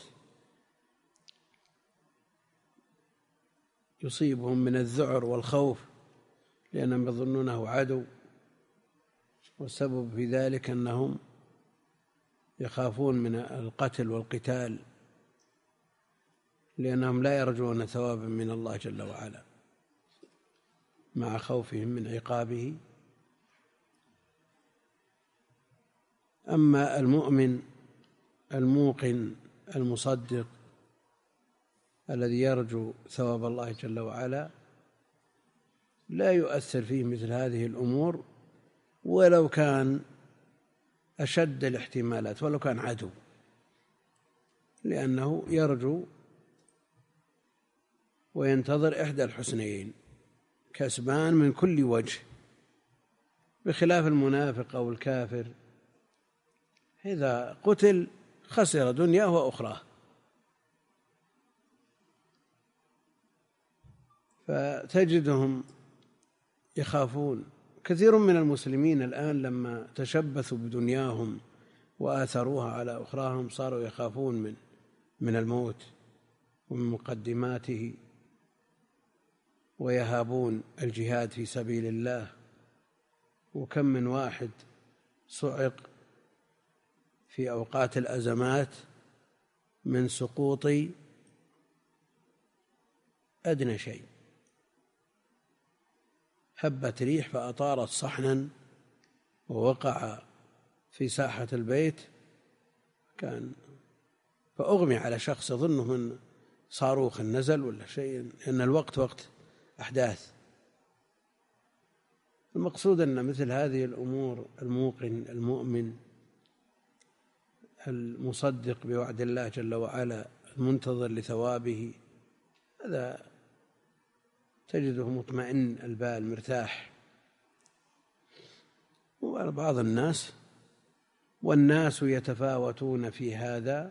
يصيبهم من الذعر والخوف لأنهم يظنونه عدو، والسبب في ذلك أنهم يخافون من القتل والقتال، لأنهم لا يرجون ثوابا من الله جل وعلا مع خوفهم من عقابه. أما المؤمن الموقن المصدق الذي يرجو ثواب الله جل وعلا لا يؤثر فيه مثل هذه الأمور، ولو كان أشد الاحتمالات، ولو كان عدو، لأنه يرجو وينتظر إحدى الحسنيين، كسبان من كل وجه، بخلاف المنافق أو الكافر إذا قتل خسر دنياه وأخراه. فتجدهم يخافون. كثير من المسلمين الآن لما تشبثوا بدنياهم وآثروها على أخراهم صاروا يخافون من من الموت ومن مقدماته، ويهابون الجهاد في سبيل الله. وكم من واحد صعق في أوقات الأزمات من سقوط أدنى شيء، هبت ريح فأطارت صحنا ووقع في ساحة البيت، كان فأغمي على شخص يظنه من صاروخ نزل ولا شيء، لأن الوقت وقت أحداث. المقصود أن مثل هذه الأمور الموقن المؤمن المصدق بوعد الله جل وعلا المنتظر لثوابه، هذا تجده مطمئن البال مرتاح. وبعض الناس والناس يتفاوتون في هذا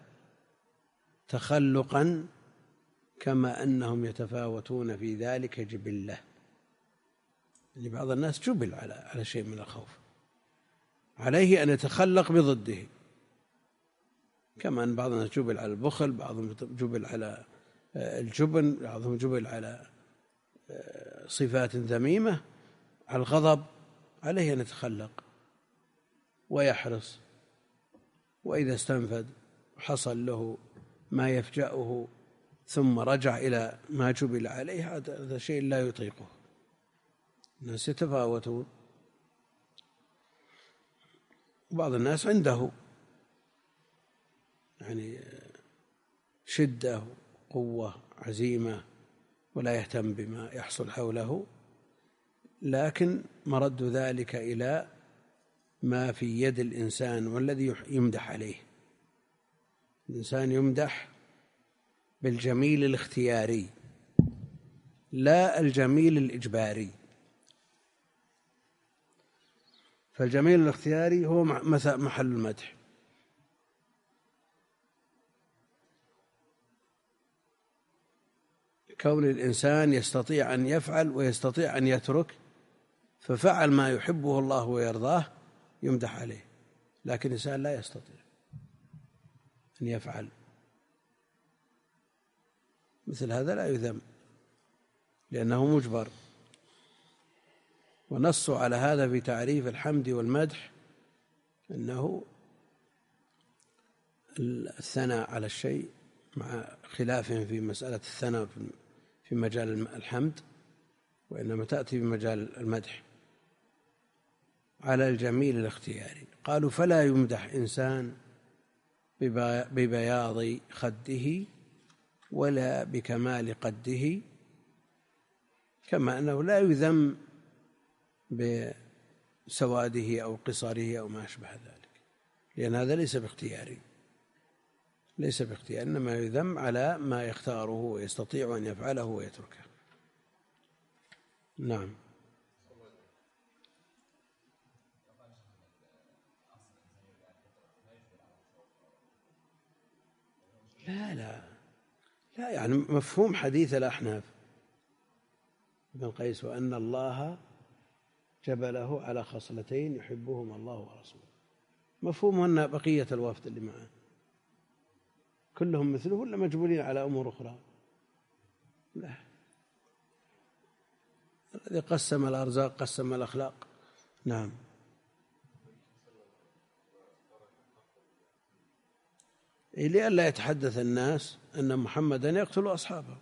تخلقا كما أنهم يتفاوتون في ذلك جبلة. يعني بعض الناس جبل على على شيء من الخوف، عليه أن يتخلق بضده، كما أن بعض الناس جبل على البخل، بعضهم جبل على الجبن، بعضهم جبل على صفات ذميمة، على الغضب، عليه أن يتخلق ويحرص، وإذا استنفد حصل له ما يفجأه ثم رجع إلى ما جبل عليه، هذا شيء لا يطيقه. الناس يتفاوتون. بعض الناس عنده يعني شدة قوة عزيمة ولا يهتم بما يحصل حوله، لكن مرد ذلك إلى ما في يد الإنسان والذي يمدح عليه. الإنسان يمدح بالجميل الاختياري لا الجميل الإجباري. فالجميل الاختياري هو محل المدح. كون الإنسان يستطيع أن يفعل ويستطيع أن يترك، ففعل ما يحبه الله ويرضاه يمدح عليه، لكن الإنسان لا يستطيع أن يفعل مثل هذا لا يذم لأنه مجبر. ونصوا على هذا في تعريف الحمد والمدح أنه الثناء على الشيء، مع خلافهم في مسألة الثناء في مجال الحمد، وإنما تأتي في مجال المدح على الجميل الاختياري. قالوا فلا يمدح إنسان ببياض خده ولا بكمال قده، كما أنه لا يذم بسواده أو قصره أو ما أشبه ذلك، لأن هذا ليس باختياري، ليس باختيار، إنما يذم على ما يختاره ويستطيع أن يفعله ويتركه. نعم. لا لا لا يعني مفهوم حديث الأحناف ابن قيس وأن الله جبله على خصلتين يحبهما الله ورسوله، مفهوم أن بقية الوفد اللي معه كلهم مثله ولا مجبولين على أمور أخرى؟ لا، الذي قسم الأرزاق قسم الأخلاق. نعم. لئلا يتحدث الناس أن محمدا يقتل أصحابه.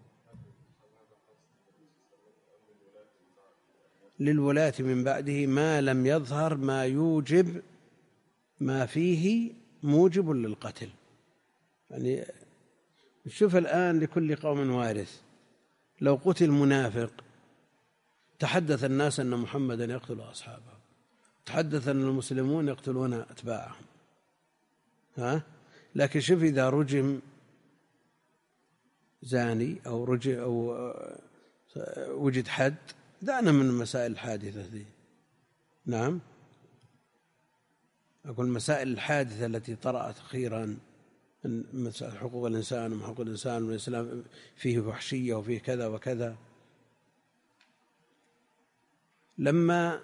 للولاة من بعده ما لم يظهر ما يوجب ما فيه موجب للقتل. يعني شوف الآن لكل قوم وارث، لو قتل منافق تحدث الناس أن محمدا يقتل أصحابه، تحدث أن المسلمون يقتلون أتباعهم، ها؟ لكن شوف إذا رجم زاني أو رجم أو وجد حد، دعنا من المسائل الحادثة ذي. نعم، أقول المسائل الحادثة التي طرأت أخيرا، مسألة حقوق الإنسان وحقوق الإنسان والإسلام فيه وحشية وفيه كذا وكذا. لما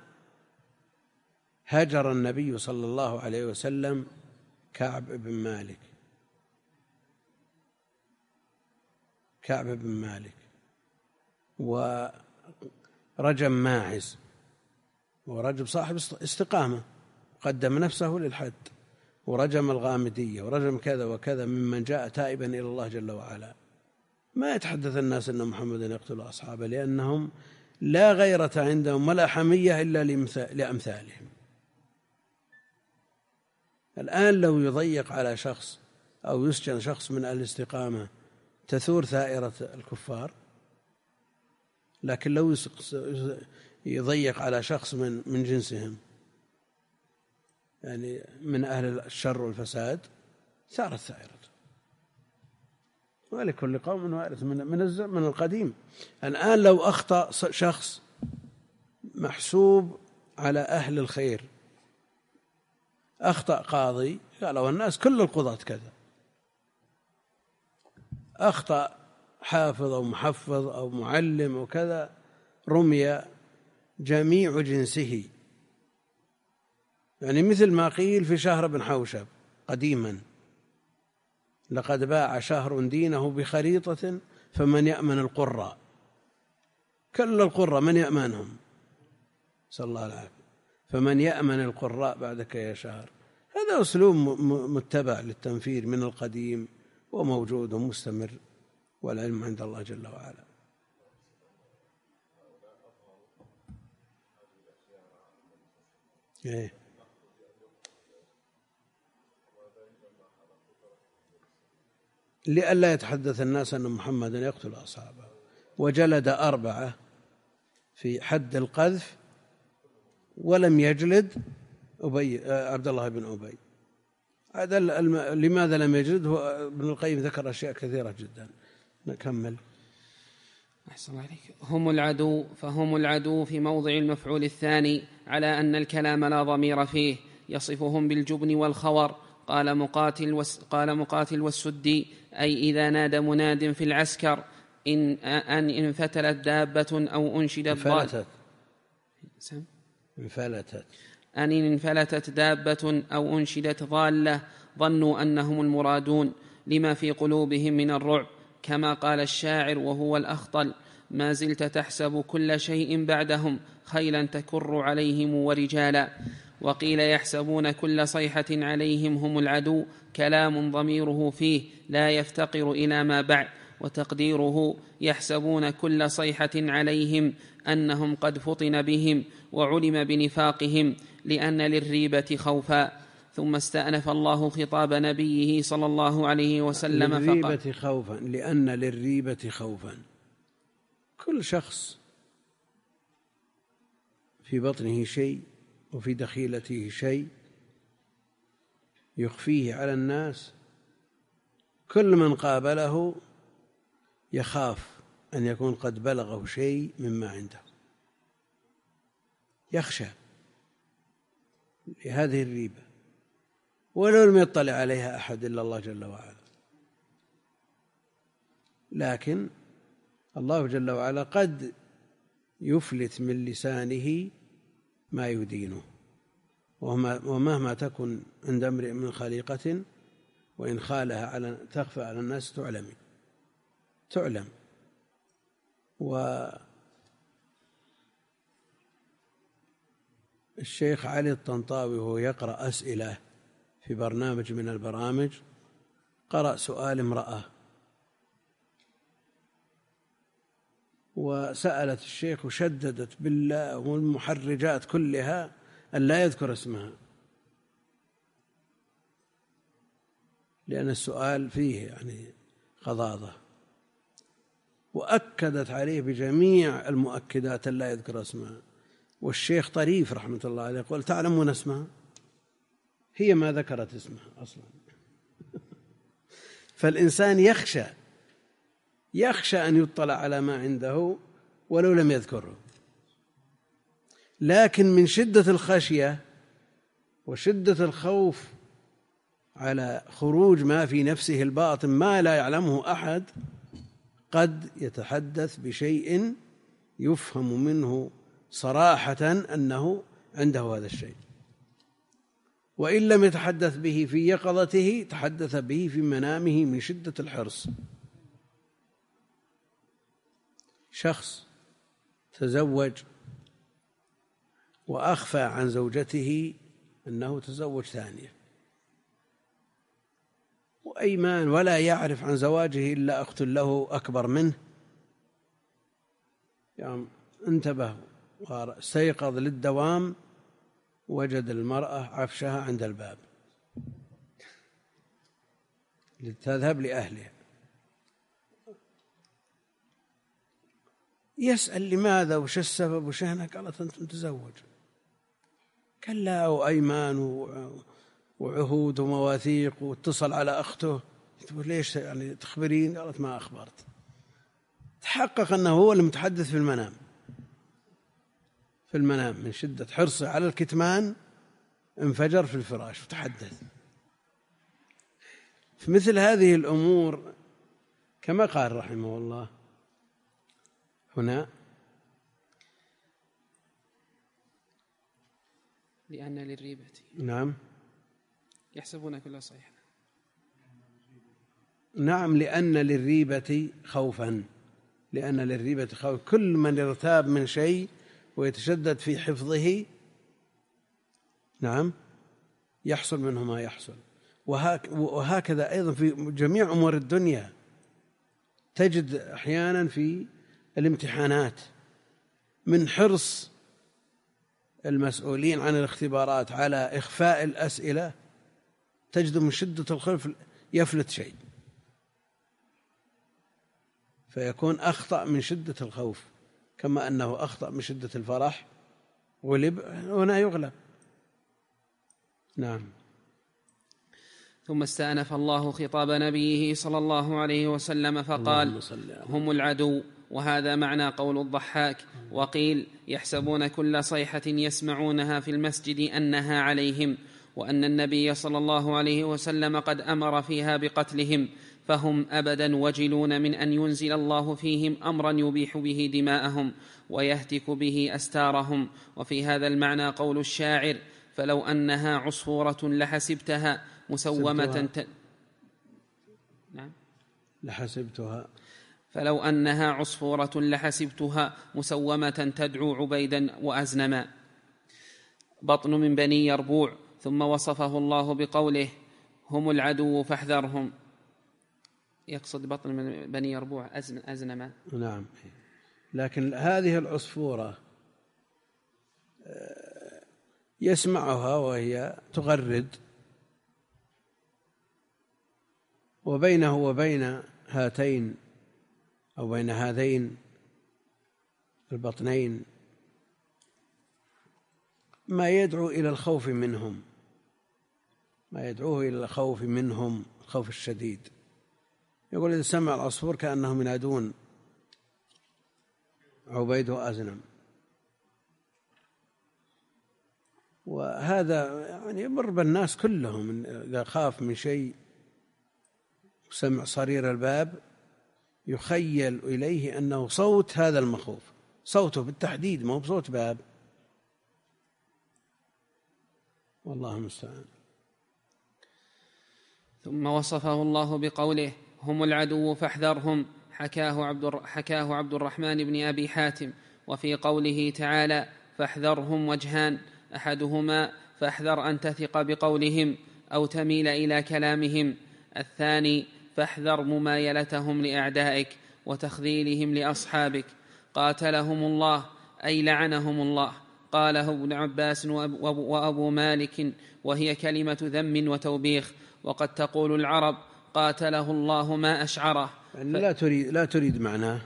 هاجر النبي صلى الله عليه وسلم كعب بن مالك كعب بن مالك ورجم ماعز، ورجم صاحب استقامة قدم نفسه للحد، ورجم الغامدية، ورجم كذا وكذا ممن جاء تائبا إلى الله جل وعلا. ما يتحدث الناس أن محمدا يقتل أصحابه، لأنهم لا غيرة عندهم ولا حمية إلا لأمثالهم. الآن لو يضيق على شخص أو يسجن شخص من أهل الاستقامة تثور ثائرة الكفار، لكن لو يضيق على شخص من من جنسهم، يعني من أهل الشر والفساد، ثارت ثائرة. ولكل قوم وارث من من من القديم. الآن لو أخطأ شخص محسوب على أهل الخير، أخطأ قاضي، قالوا الناس كل القضاة كذا، أخطأ حافظ أو محفظ أو معلم وكذا، رمي جميع جنسه. يعني مثل ما قيل في شهر بن حوشب قديما: لقد باع شهر دينه بخريطة فمن يأمن القراء. كل القراء من يأمنهم؟ صلى الله العافية. فمن يأمن القراء بعدك يا شهر. هذا أسلوب متبع للتنفير من القديم وموجود ومستمر، والعلم عند الله جل وعلا. إيه؟ لئلا يتحدث الناس أن محمدا يقتل أصحابه. وجلد أربعة في حد القذف ولم يجلد أبي عبد الله بن أبي. هذا لماذا لم يجلد؟ هو ابن القيم ذكر أشياء كثيرة جدا. نكمل. أحسن عليك. هم العدو، فهم العدو في موضع المفعول الثاني على أن الكلام لا ضمير فيه، يصفهم بالجبن والخور. قال مقاتل وس قال مقاتل والسدي: أي إذا نادى مناد في العسكر إن أن انفتلت دابة أو أنشدت انفلتت سم انفلتت أن انفلتت دابة أو أنشدت ضالة ظنوا أنهم المرادون لما في قلوبهم من الرعب، كما قال الشاعر وهو الأخطل: ما زلت تحسب كل شيء بعدهم خيلا تكر عليهم ورجالا. وقيل يحسبون كل صيحة عليهم هم العدو، كلام ضميره فيه لا يفتقر إلى ما بعد، وتقديره يحسبون كل صيحة عليهم أنهم قد فطن بهم وعلم بنفاقهم، لأن للريبة خوفا. ثم استأنف الله خطاب نبيه صلى الله عليه وسلم للريبة فقال: خوفا، لأن للريبة خوفا. كل شخص في بطنه شيء وفي دخيلته شيء يخفيه على الناس، كل من قابله يخاف أن يكون قد بلغه شيء مما عنده، يخشى لهذه الريبة، ولو لم يطلع عليها أحد إلا الله جل وعلا. لكن الله جل وعلا قد يفلت من لسانه ما يدينه، ومهما تكن عند امرئ من خليقة وإن خالها على تخفى على الناس تعلم تعلم والشيخ علي الطنطاوي وهو يقرأ أسئلة في برنامج من البرامج قرأ سؤال امرأة، وسألت الشيخ وشددت بالله والمحرجات كلها أن لا يذكر اسمها، لأن السؤال فيه يعني غضاضة، وأكدت عليه بجميع المؤكدات أن لا يذكر اسمها. والشيخ طريف رحمة الله عليه يقول: تعلمون اسمها؟ هي ما ذكرت اسمها أصلا. فالإنسان يخشى يخشى أن يطلع على ما عنده ولو لم يذكره، لكن من شدة الخشية وشدة الخوف على خروج ما في نفسه الباطن ما لا يعلمه أحد قد يتحدث بشيء يفهم منه صراحة أنه عنده هذا الشيء، وإن لم يتحدث به في يقظته تحدث به في منامه من شدة الحرص. شخص تزوج وأخفى عن زوجته أنه تزوج ثانية وأيمان، ولا يعرف عن زواجه إلا أخت له أكبر منه، يعني انتبه واستيقظ للدوام وجد المرأة عفشها عند الباب لتذهب لأهلها، يسأل: لماذا وش السبب وش هنا؟ قالت: أنت متزوج. كلا، وأيمان وعهود ومواثيق، واتصل على أخته تقول: ليش يعني تخبرين؟ قالت: ما أخبرت. تحقق أنه هو المتحدث في المنام في المنام من شدة حرصه على الكتمان انفجر في الفراش وتحدث. في مثل هذه الأمور كما قال رحمه الله هنا: لأن للريبة نعم يحسبون كل صيحة. نعم، لأن للريبة خوفا، لأن للريبة خوف. كل من يرتاب من شيء ويتشدد في حفظه نعم يحصل منه ما يحصل. وهكذا أيضا في جميع أمور الدنيا، تجد أحيانا في الامتحانات من حرص المسؤولين عن الاختبارات على إخفاء الأسئلة تجد من شدة الخوف يفلت شيء فيكون أخطأ من شدة الخوف، كما أنه أخطأ من شدة الفرح غلب هنا يغلب. نعم. ثم استأنف الله خطاب نبيه صلى الله عليه وسلم فقال: هم العدو. وهذا معنى قول الضحاك. وقيل: يحسبون كل صيحة يسمعونها في المسجد أنها عليهم، وأن النبي صلى الله عليه وسلم قد أمر فيها بقتلهم، فهم أبدا وجلون من أن ينزل الله فيهم أمرا يبيح به دماءهم ويهتك به أستارهم. وفي هذا المعنى قول الشاعر: فلو أنها عصفورة لحسبتها مسومة ت... نعم لحسبتها فلو أنها عصفورة لحسبتها مسومة تدعو عبيدا وأزنما. بطن من بني يربوع. ثم وصفه الله بقوله هم العدو فاحذرهم، يقصد بطن من بني يربوع أزنما. نعم. لكن هذه العصفورة يسمعها وهي تغرد، وبينه وبين هاتين أو بين هذين البطنين ما يدعو إلى الخوف منهم، ما يدعوه إلى الخوف منهم، الخوف الشديد. يقول إذا سمع العصفور كأنهم ينادون عبيد وأزنم. وهذا يعني يمر بالناس كلهم، إذا خاف من شيء وسمع صرير الباب يخيل إليه أنه صوت هذا المخوف، صوته بالتحديد، ما هو بصوت باب. والله المستعان. ثم وصفه الله بقوله هم العدو فاحذرهم، حكاه عبد, حكاه عبد الرحمن بن أبي حاتم. وفي قوله تعالى فاحذرهم وجهان، أحدهما فاحذر أن تثق بقولهم أو تميل إلى كلامهم، الثاني فاحذر ممايلتهم لأعدائك وتخذيلهم لأصحابك. قاتلهم الله أي لعنهم الله. قاله ابن عباس وأبو مالك، وهي كلمة ذم وتوبيخ. وقد تقول العرب قاتله الله ما أشعره، يعني لا تريد لا تريد معناه،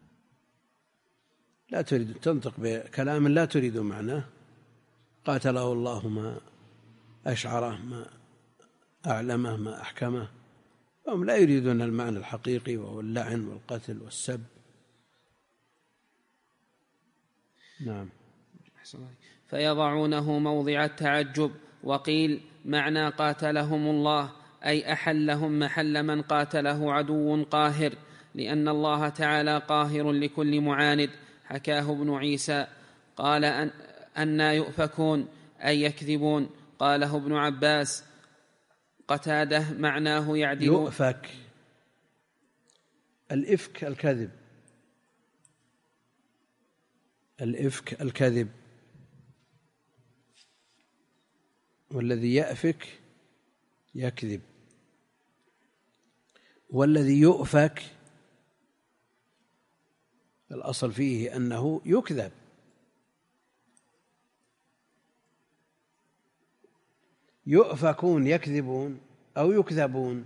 لا تريد تنطق بكلام لا تريد معناه. قاتله الله ما أشعره، ما أعلمه، ما أحكمه. هم لا يريدون المعنى الحقيقي وهو اللعن والقتل والسب. نعم. فيضعونه موضع التعجب. وقيل معنى قاتلهم الله أي أحلهم محل من قاتله عدو قاهر، لأن الله تعالى قاهر لكل معاند. حكاه ابن عيسى قال أن أنا يؤفكون أي يكذبون. قاله ابن عباس. قتاده معناه يعدل. يؤفك، الإفك الكذب، الإفك الكذب، والذي يأفك يكذب، والذي يؤفك الأصل فيه أنه يكذب. يؤفكون يكذبون أو يكذبون.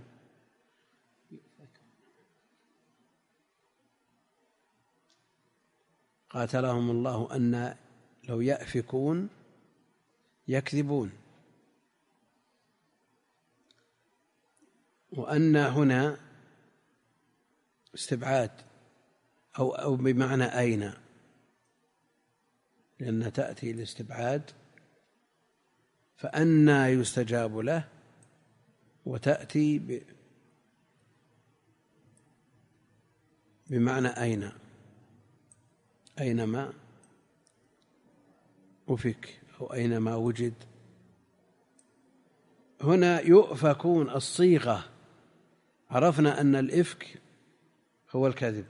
قاتلهم الله أن لو يأفكون يكذبون. وأن هنا استبعاد أو أو بمعنى أين، لأن تأتي الاستبعاد فأنى يستجاب له، وتأتي بمعنى أين، أينما أفك أو أينما وجد. هنا يؤفكون الصيغة، عرفنا أن الإفك هو الكذب،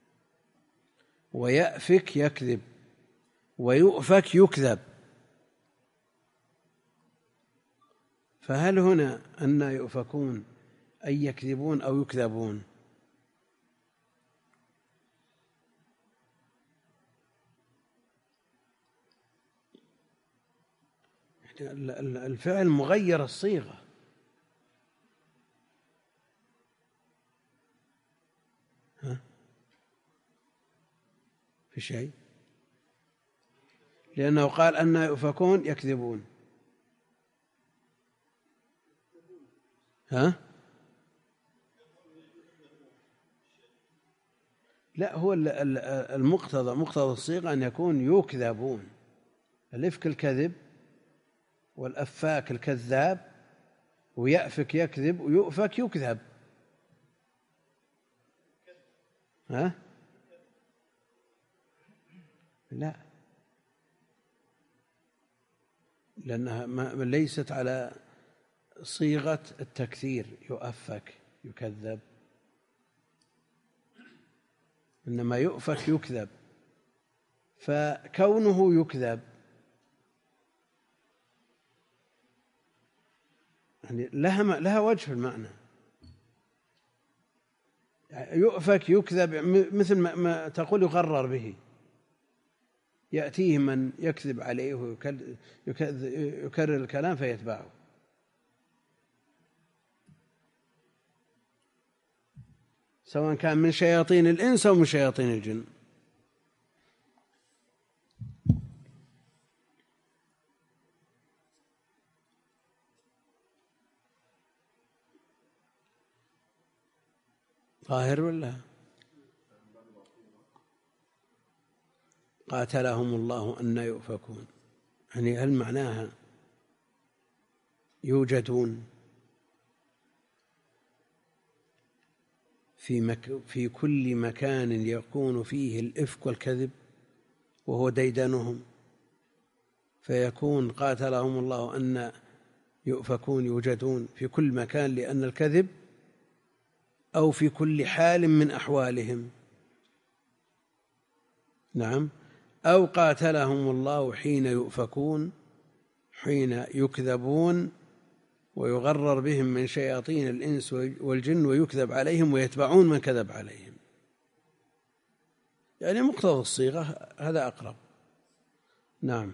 ويأفك يكذب، ويؤفك يكذب. فهل هنا أن يؤفكون أي يكذبون أو يكذبون؟ الفعل مغير الصيغة. ها؟ في شيء؟ لأنه قال أن يؤفكون يكذبون. ها؟ لا، هو المقتضى مقتضى الصيغة أن يكون يكذبون. الإفك الكذب، والأفاك الكذاب، ويأفك يكذب، ويؤفك يكذب. ها؟ لا، لأنها ما ليست على صيغة التكثير، يؤفك يكذب. إنما يؤفك يكذب، فكونه يكذب يعني لها لها وجه في المعنى. يؤفك يكذب مثل ما تقول يغرر به، يأتيه من يكذب عليه ويكرر الكلام فيتبعه. سواء كان من شياطين الإنس أو من شياطين الجن. ظاهر ولا؟ قاتلهم الله أن يؤفكون، يعني هل معناها يوجدون في, مك في كل مكان يكون فيه الإفك والكذب وهو ديدنهم، فيكون قاتلهم الله أن يؤفكون يوجدون في كل مكان لأن الكذب، أو في كل حال من أحوالهم؟ نعم. أو قاتلهم الله حين يؤفكون، حين يكذبون ويغرر بهم من شياطين الإنس والجن ويكذب عليهم ويتبعون من كذب عليهم، يعني مقتضى الصيغة هذا أقرب. نعم.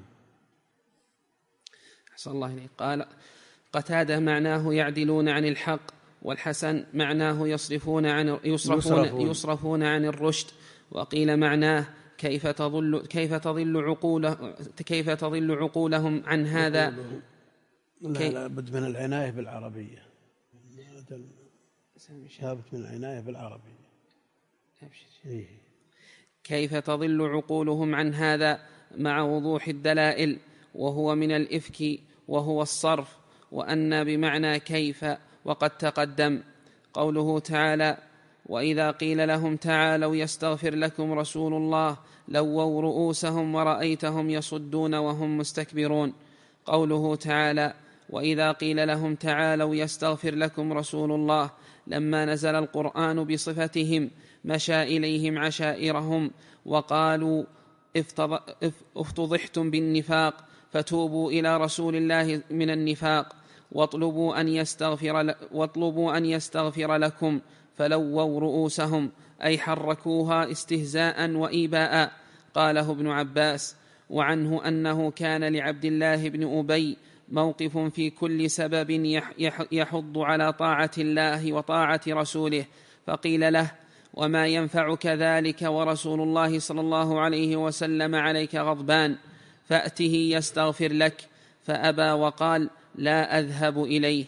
أحسن الله إليك. قال قتادة معناه يعدلون عن الحق، والحسن معناه يصرفون عن يصرفون, يصرفون, يصرفون عن الرشد. وقيل معناه كيف تضل كيف تضل عقوله كيف تضل عقولهم عن هذا. لا لا بد من العناية بالعربية، ثابت من العناية بالعربية. كيف تضل عقولهم عن هذا مع وضوح الدلائل، وهو من الإفك وهو الصرف، وأن بمعنى كيف وقد تقدم. قوله تعالى وإذا قيل لهم تعالوا يستغفر لكم رسول الله لووا رؤوسهم ورأيتهم يصدون وهم مستكبرون. قوله تعالى وإذا قيل لهم تعالوا يستغفر لكم رسول الله لما نزل القرآن بصفتهم مشى إليهم عشائرهم وقالوا افتضحتم بالنفاق فتوبوا إلى رسول الله من النفاق واطلبوا أن يستغفر, واطلبوا أن يستغفر لكم فلووا رؤوسهم أي حركوها استهزاء وإيباء. قاله ابن عباس. وعنه أنه كان لعبد الله بن أبي موقف في كل سبب يحض على طاعة الله وطاعة رسوله، فقيل له وما ينفعك ذلك ورسول الله صلى الله عليه وسلم عليك غضبان، فأته يستغفر لك، فأبى وقال لا أذهب إليه.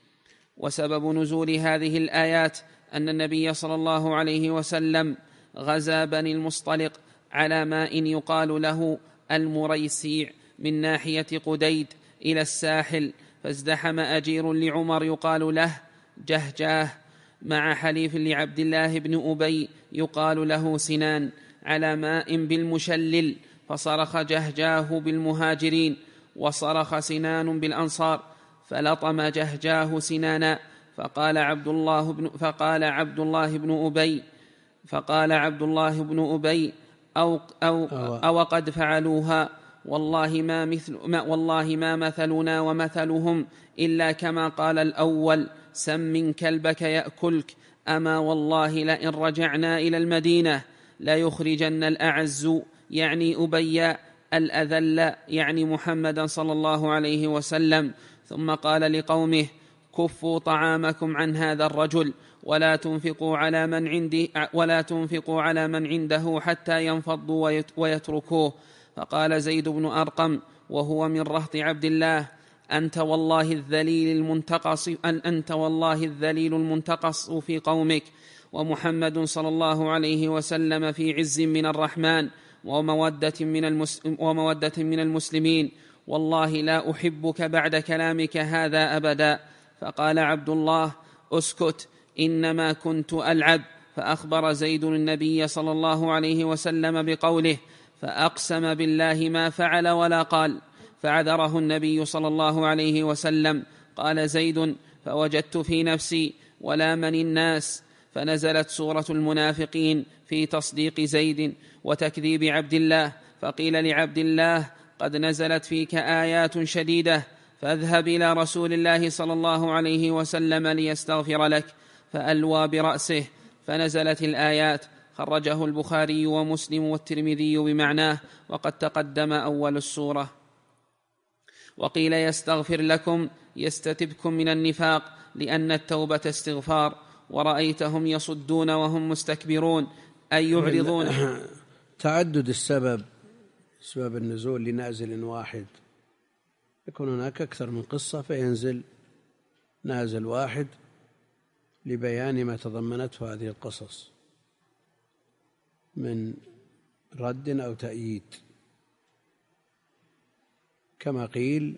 وسبب نزول هذه الآيات أن النبي صلى الله عليه وسلم غزا بني المصطلق على ماء يقال له المريسيع من ناحية قديد إلى الساحل، فازدحم أجير لعمر يقال له جهجاه مع حليف لعبد الله بن أبي يقال له سنان على ماء بالمشلل، فصرخ جهجاه بالمهاجرين وصرخ سنان بالأنصار، فلطم جهجاه سنانا، فقال عبد الله بن فقال عبد الله بن أبي فقال عبد الله بن أبي أو أو أو قد فعلوها والله ما مثل ما والله ما مثلنا ومثلهم إلا كما قال الأول سم كلبك يأكلك، أما والله لئن رجعنا إلى المدينة لا يخرجن الأعز يعني أبي الأذل يعني محمدا صلى الله عليه وسلم. ثم قال لقومه كفوا طعامكم عن هذا الرجل ولا تنفقوا على من عندي ولا تنفقوا على من عنده حتى ينفضوا ويتركوه. فقال زيد بن أرقم وهو من رهط عبد الله أنت والله الذليل المنتقص أنت والله الذليل المنتقص في قومك، ومحمد صلى الله عليه وسلم في عز من الرحمن ومودة من, المسلم ومودة من المسلمين، والله لا أحبك بعد كلامك هذا أبدا. فقال عبد الله أسكت إنما كنت ألعب. فأخبر زيد النبي صلى الله عليه وسلم بقوله فأقسم بالله ما فعل ولا قال، فعذره النبي صلى الله عليه وسلم. قال زيد فوجدت في نفسي ولا من الناس فنزلت سورة المنافقين في تصديق زيد وتكذيب عبد الله، فقيل لعبد الله: قد نزلت فيك آيات شديدة، فاذهب إلى رسول الله صلى الله عليه وسلم ليستغفر لك، فألوى برأسه فنزلت الآيات. خرجه البخاري ومسلم والترمذي بمعناه، وقد تقدم أول السورة. وقيل يستغفر لكم يستتبكم من النفاق، لأن التوبة استغفار. ورأيتهم يصدون وهم مستكبرون، أي يعرضون. تعدد السبب، سبب النزول لنازل واحد، يكون هناك أكثر من قصة فينزل نازل واحد لبيان ما تضمنته هذه القصص من رد أو تأييد، كما قيل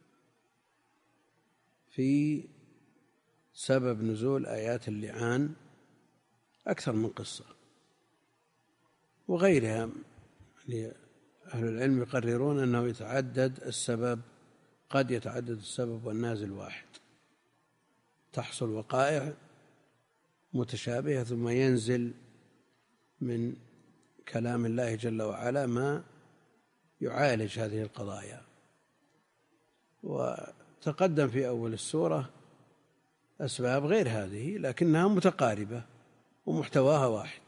في سبب نزول آيات اللعان أكثر من قصة وغيرها. يعني أهل العلم يقررون أنه يتعدد السبب، قد يتعدد السبب والنازل واحد، تحصل وقائع متشابهة ثم ينزل من كلام الله جل وعلا ما يعالج هذه القضايا. وتقدم في أول السورة أسباب غير هذه لكنها متقاربة ومحتواها واحد.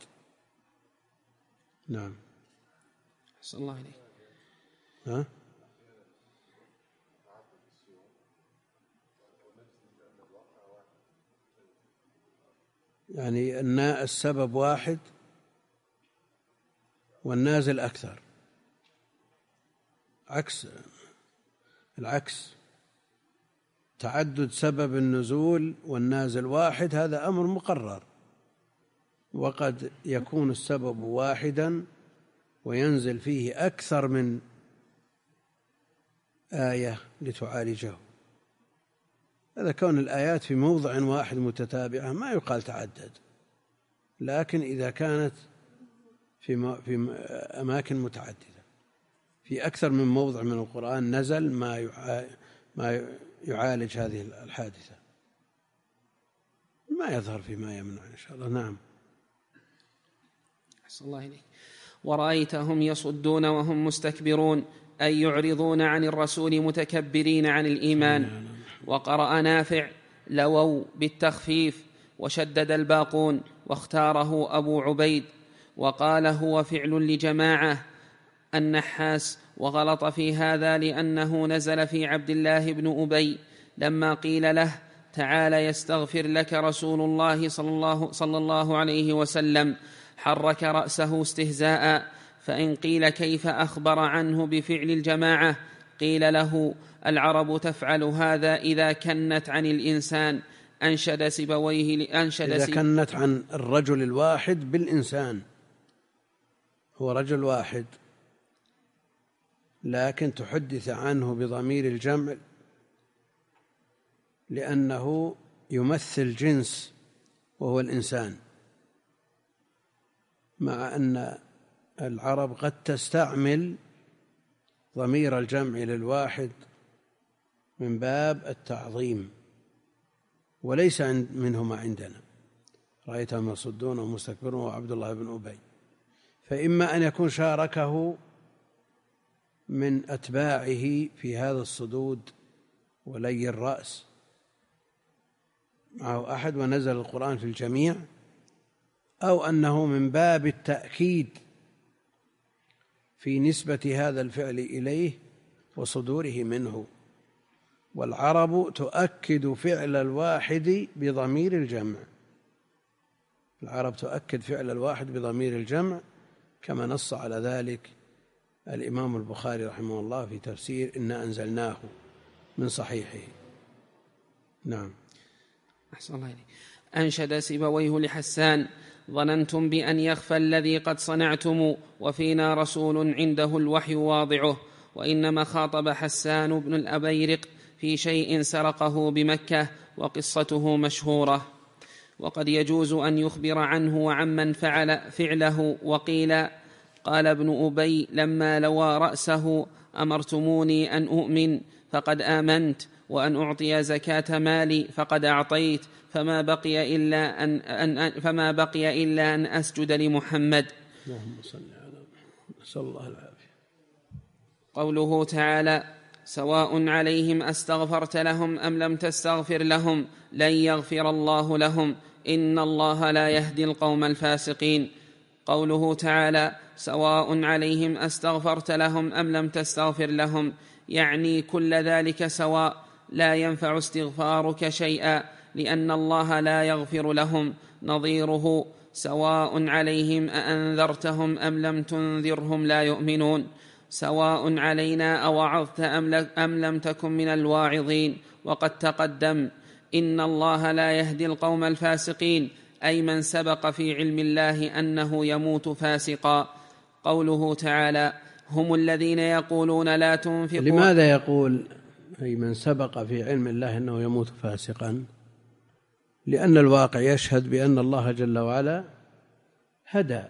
نعم. أحسن الله إليك. ها؟ يعني أن السبب واحد والنازل أكثر، عكس العكس، تعدد سبب النزول والنازل واحد هذا أمر مقرر، وقد يكون السبب واحدا وينزل فيه أكثر من آية لتعالجه. هذا كون الآيات في موضع واحد متتابعة ما يقال تعدد، لكن إذا كانت في في أماكن متعددة في أكثر من موضع من القرآن نزل ما ما يعالج هذه الحادثة، ما يظهر فيما يمنع إن شاء الله. نعم. أحسن الله إليك. ورأيتهم يصدون وهم مستكبرون، أي يعرضون عن الرسول متكبرين عن الإيمان. وقرأ نافع: لووا بالتخفيف، وشدد الباقون، واختاره أبو عبيد، وقال هو فعل لجماعة النحاس، وغلط في هذا لأنه نزل في عبد الله بن أبي لما قيل له: تعال يستغفر لك رسول الله صلى الله, صلى الله عليه وسلم، حرك رأسه استهزاء. فإن قيل كيف أخبر عنه بفعل الجماعة، قيل له: العرب تفعل هذا إذا كنت عن الإنسان. أنشد سيبويه لأنشد إذا كنت عن الرجل الواحد بالإنسان، هو رجل واحد لكن تحدث عنه بضمير الجمع لأنه يمثل جنس وهو الإنسان، مع أن العرب قد تستعمل ضمير الجمع للواحد من باب التعظيم، وليس منهما عندنا. رأيتهم يصدون ومستكبرون وعبد الله بن أبي، فإما أن يكون شاركه من أتباعه في هذا الصدود ولي الرأس، معه أحد ونزل القرآن في الجميع، أو أنه من باب التأكيد في نسبة هذا الفعل إليه وصدوره منه. والعرب تؤكد فعل الواحد بضمير الجمع، العرب تؤكد فعل الواحد بضمير الجمع، كما نص على ذلك الإمام البخاري رحمه الله في تفسير إنا أنزلناه من صحيحه. نعم. أحسن الله إليك. أنشد سيبويه لحسان: ظننتم بأن يخفى الذي قد صنعتم، وفينا رسول عنده الوحي واضعه. وإنما خاطب حسان بن الأبيرق في شيء سرقه بمكة، وقصته مشهورة. وقد يجوز أن يخبر عنه وعمن فعل فعله. وقيل قال ابن أبي لما لوى رأسه: أمرتموني أن أؤمن فقد آمنت، وأن أعطي زكاة مالي فقد أعطيت، فما بقي إلا أن, أن فما بقي إلا أن أسجد لمحمد. اللهم صل على محمد. نسأل الله العافية. قوله تعالى: سواء عليهم أستغفرت لهم أم لم تستغفر لهم لن يغفر الله لهم إن الله لا يهدي القوم الفاسقين. قوله تعالى: سواء عليهم أستغفرت لهم أم لم تستغفر لهم، يعني كل ذلك سواء، لا ينفع استغفارك شيئا لأن الله لا يغفر لهم. نظيره: سواء عليهم أأنذرتهم أم لم تنذرهم لا يؤمنون. سواء علينا أوعظت أم لم تكن من الواعظين. وقد تقدم إن الله لا يهدي القوم الفاسقين، أي من سبق في علم الله أنه يموت فاسقا. قوله تعالى: هم الذين يقولون لا تنفقوا. لماذا يقول أي من سبق في علم الله أنه يموت فاسقا؟ لأن الواقع يشهد بأن الله جل وعلا هدى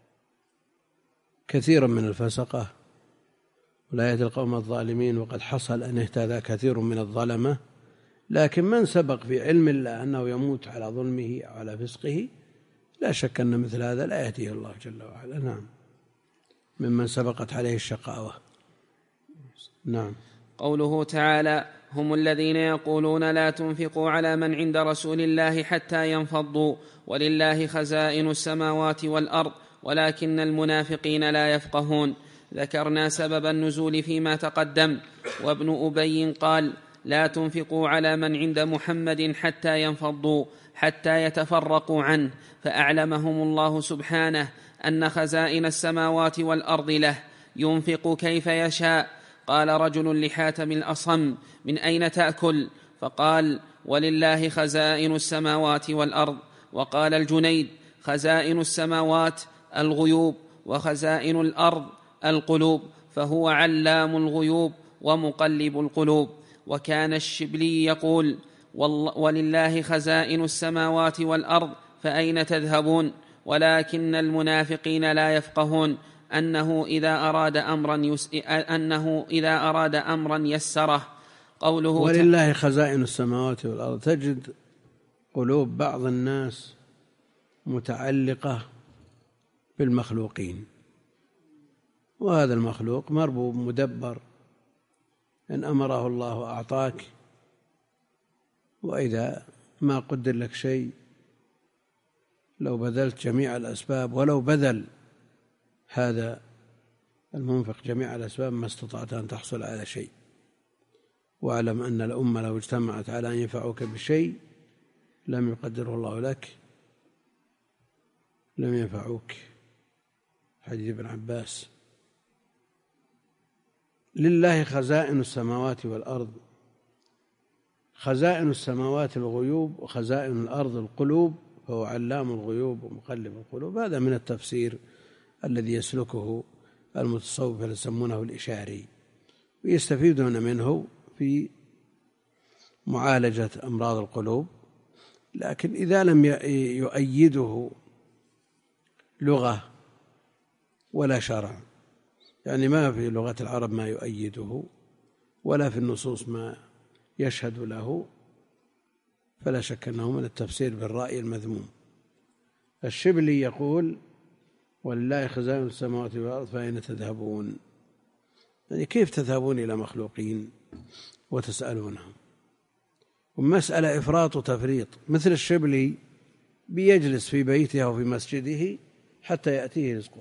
كثيرا من الفسقة ولا يهدي القوم الظالمين، وقد حصل أن اهتدى كثير من الظلمة. لكن من سبق في علم الله أنه يموت على ظلمه أو على فسقه لا شك أن مثل هذا لا يهديه الله جل وعلا. نعم، ممن سبقت عليه الشقاوة. نعم. قوله تعالى: هم الذين يقولون لا تنفقوا على من عند رسول الله حتى ينفضوا ولله خزائن السماوات والأرض ولكن المنافقين لا يفقهون. ذكرنا سبب النزول فيما تقدم. وابن أبي قال: لا تنفقوا على من عند محمد حتى ينفضوا، حتى يتفرقوا عنه، فأعلمهم الله سبحانه أن خزائن السماوات والأرض له، ينفق كيف يشاء. قال رجل لحاتم الأصم: من أين تأكل؟ فقال: ولله خزائن السماوات والأرض. وقال الجنيد: خزائن السماوات الغيوب، وخزائن الأرض القلوب، فهو علام الغيوب ومقلب القلوب. وكان الشبلي يقول: ولله خزائن السماوات والأرض فأين تذهبون؟ ولكن المنافقين لا يفقهون أنه إذا أراد أمرا, يس... أنه إذا أراد أمرا يسره. قوله: ولله خزائن السماوات والأرض. تجد قلوب بعض الناس متعلقة بالمخلوقين، وهذا المخلوق مربوب مدبر، إن أمره الله أعطاك، وإذا ما قدر لك شيء لو بذلت جميع الأسباب، ولو بذل هذا المنفق جميع الأسباب ما استطعت أن تحصل على شيء. واعلم أن الأمة لو اجتمعت على أن ينفعوك بشيء لم يقدره الله لك لم ينفعوك. حديث ابن عباس. لله خزائن السماوات والأرض. خزائن السماوات الغيوب، وخزائن الأرض القلوب، فهو علام الغيوب ومقلب القلوب. هذا من التفسير الذي يسلكه المتصوفة يسمونه الإشاري، ويستفيدون منه في معالجة أمراض القلوب. لكن إذا لم يؤيده لغة ولا شرع، يعني ما في لغة العرب ما يؤيده ولا في النصوص ما يشهد له، فلا شك أنه من التفسير بالرأي المذموم. الشبلي يقول: ولله خزائن السماوات والأرض فأين تذهبون؟ يعني كيف تذهبون إلى مخلوقين وتسألونهم؟ ومسألة إفراط وتفريط. مثل الشبلي بيجلس في بيته أو في مسجده حتى يأتيه رزقه،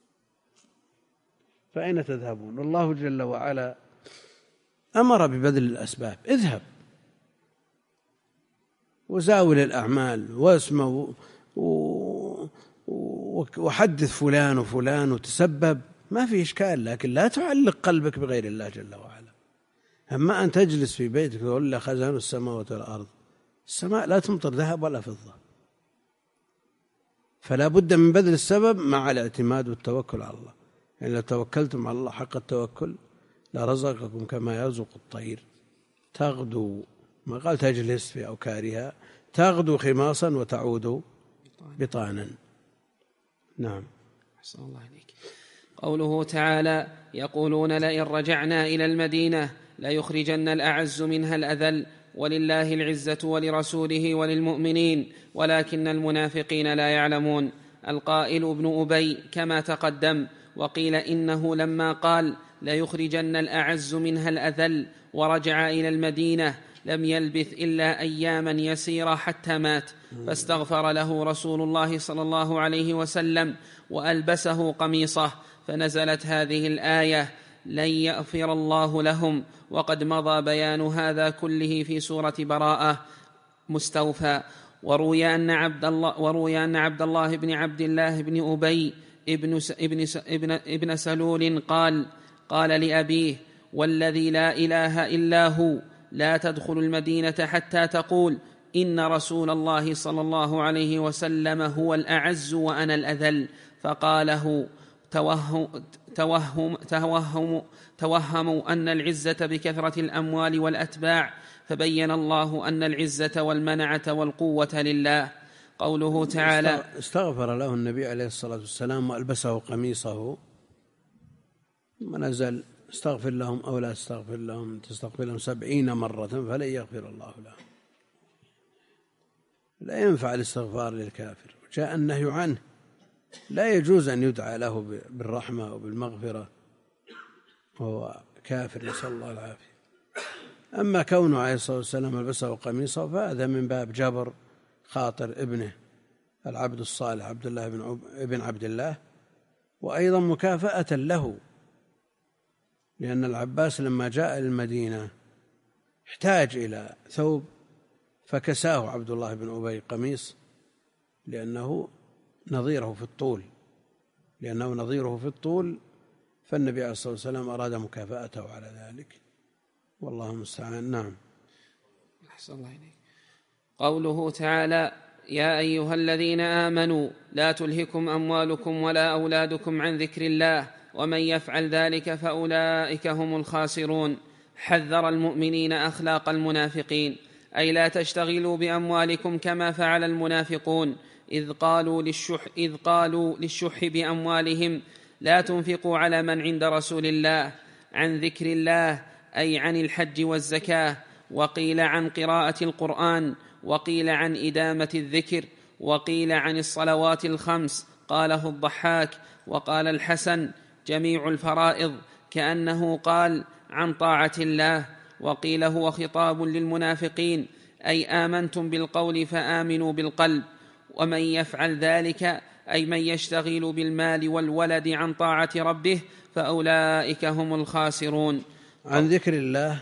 فأين تذهبون؟ والله جل وعلا أمر ببذل الأسباب. اذهب وزاول الأعمال واسمع وحدث فلان وفلان وتسبب، ما في إشكال، لكن لا تعلق قلبك بغير الله جل وعلا. أما أن تجلس في بيتك وتقول له خزائن السماوات والأرض، السماء لا تمطر ذهب ولا فضة، فلا بد من بذل السبب مع الاعتماد والتوكل على الله. يعني لو توكلتم على الله حق التوكل لرزقكم كما يرزق الطير تغدو، ما قال تجلس في أوكارها، تغدو خماصا وتعود بطانا. نعم. أحسن الله عليك. قوله تعالى: يقولون لئن رجعنا إلى المدينة ليخرجن الأعز منها الأذل، ولله العزة ولرسوله وللمؤمنين ولكن المنافقين لا يعلمون. القائل ابن أبي كما تقدم. وقيل إنه لما قال ليخرجن الأعز منها الأذل ورجع إلى المدينة لم يلبث إلا أياما يسيرة حتى مات، فاستغفر له رسول الله صلى الله عليه وسلم وألبسه قميصه، فنزلت هذه الآية لن يغفر الله لهم. وقد مضى بيان هذا كله في سورة براءة مستوفى. وروي أن عبد الله, وروي أن عبد الله بن عبد الله بن أبي ابن, ابن, ابن, ابن سلول قال قال لأبيه والذي لا إله إلا هو لا تدخل المدينة حتى تقول إن رسول الله صلى الله عليه وسلم هو الأعز وأنا الأذل. فقاله توهم توهم توهم توهموا أن العزة بكثرة الأموال والأتباع، فبين الله أن العزة والمنعة والقوة لله. قوله تعالى استغفر له النبي عليه الصلاة والسلام وألبسه قميصه، ونزل استغفر لهم أو لا استغفر لهم تستغفر لهم سبعين مرة فلن يغفر الله لهم. لا ينفع الاستغفار للكافر، وجاء النهي عنه، لا يجوز أن يدعى له بالرحمة وبالمغفرة وهو كافر، نسأل الله العافية. أما كونه عليه الصلاة والسلام ألبسه قميصه فهذا من باب جبر خاطر ابنه العبد الصالح عبد الله بن ابن عبد الله، وأيضا مكافأة له، لأن العباس لما جاء المدينة احتاج إلى ثوب فكساه عبد الله بن أبي قميص لأنه نظيره في الطول لأنه نظيره في الطول فالنبي عليه الصلاة والسلام أراد مكافأته على ذلك، والله المستعان. نعم. أحسن الله إليك. قوله تعالى يا أيها الذين آمنوا لا تلهكم أموالكم ولا أولادكم عن ذكر الله ومن يفعل ذلك فأولئك هم الخاسرون. حذر المؤمنين أخلاق المنافقين، أي لا تشتغلوا بأموالكم كما فعل المنافقون إذ قالوا للشح, إذ قالوا للشح بأموالهم لا تنفقوا على من عند رسول الله عن ذكر الله، أي عن الحج والزكاة، وقيل عن قراءة القرآن، وقيل عن إدامة الذكر، وقيل عن الصلوات الخمس. قاله الضحاك. وقال الحسن جميع الفرائض، كأنه قال عن طاعة الله. وقيل هو خطاب للمنافقين، أي آمنتم بالقول فآمنوا بالقلب. ومن يفعل ذلك أي من يشتغل بالمال والولد عن طاعة ربه فأولئك هم الخاسرون. عن ذكر الله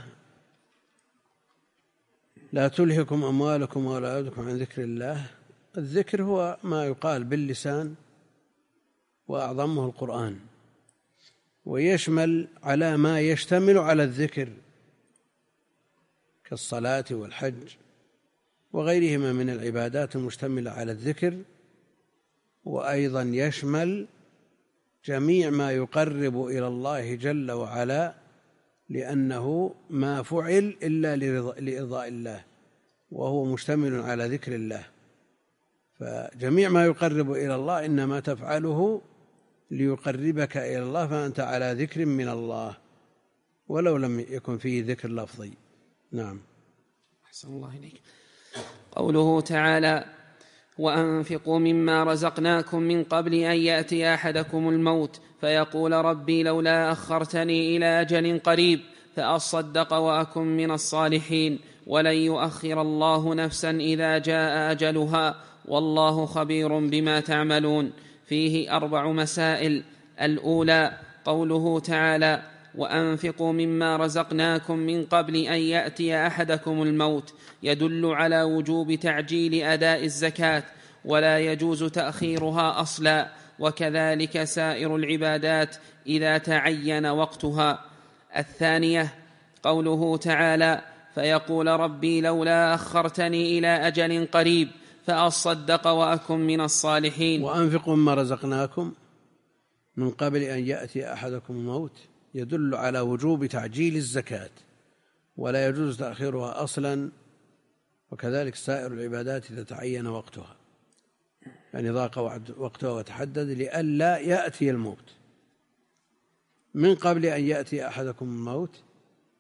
لا تلهكم أموالكم ولا أولادكم عن ذكر الله. الذكر هو ما يقال باللسان وأعظمه القرآن، ويشمل على ما يشتمل على الذكر كالصلاة والحج وغيرهما من العبادات المشتملة على الذكر، وأيضا يشمل جميع ما يقرب إلى الله جل وعلا، لأنه ما فعل إلا لإرضاء الله وهو مشتمل على ذكر الله. فجميع ما يقرب إلى الله إنما تفعله ليقربك إلى الله، فأنت على ذكر من الله ولو لم يكن فيه ذكر لفظي. نعم. أحسن الله إليك. قوله تعالى وأنفقوا مما رزقناكم من قبل أن يأتي أحدكم الموت فيقول ربي لولا أخرتني إلى أجل قريب فأصدق وأكن من الصالحين ولن يؤخر الله نفسا إذا جاء أجلها والله خبير بما تعملون. فيه أربع مسائل. الأولى قوله تعالى وأنفقوا مما رزقناكم من قبل أن يأتي أحدكم الموت، يدل على وجوب تعجيل أداء الزكاة ولا يجوز تأخيرها أصلا، وكذلك سائر العبادات إذا تعين وقتها. الثانية قوله تعالى فيقول ربي لولا أخرتني إلى أجل قريب فأصدق وأكن من الصالحين. وأنفقوا مما رزقناكم من قبل أن يأتي أحدكم الموت يدل على وجوب تعجيل الزكاة ولا يجوز تأخيرها أصلا، وكذلك سائر العبادات إذا تعين وقتها، يعني ضاق وقتها وتحدد لئلا يأتي الموت. من قبل أن يأتي أحدكم الموت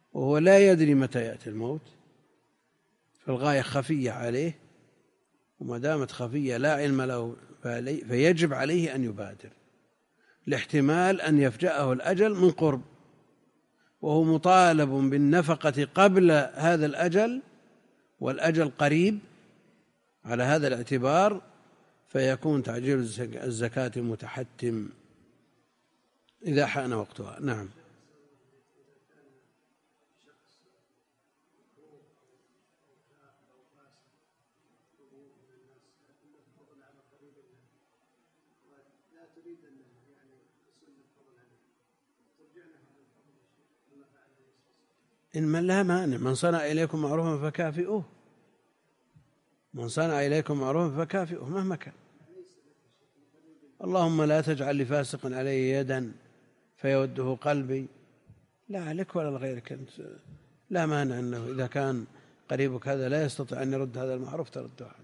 وهو لا يدري متى يأتي الموت، فالغاية خفية عليه، وما دامت خفية لا علم له فيجب عليه أن يبادر لاحتمال أن يفجأه الأجل من قرب، وهو مطالب بالنفقة قبل هذا الأجل والأجل قريب على هذا الاعتبار، فيكون تعجيل الزكاة متحتم إذا حان وقتها. نعم. إن من لا مانع، من صنع إليكم معروفا فكافئوه، من صنع إليكم معروفا فكافئوه مهما كان. اللهم لا تجعل لفاسق عليه يدا فيوده قلبي، لا عليك ولا لغيرك أنت، لا مانع أنه إذا كان قريبك هذا لا يستطيع أن يرد هذا المعروف ترده عنه.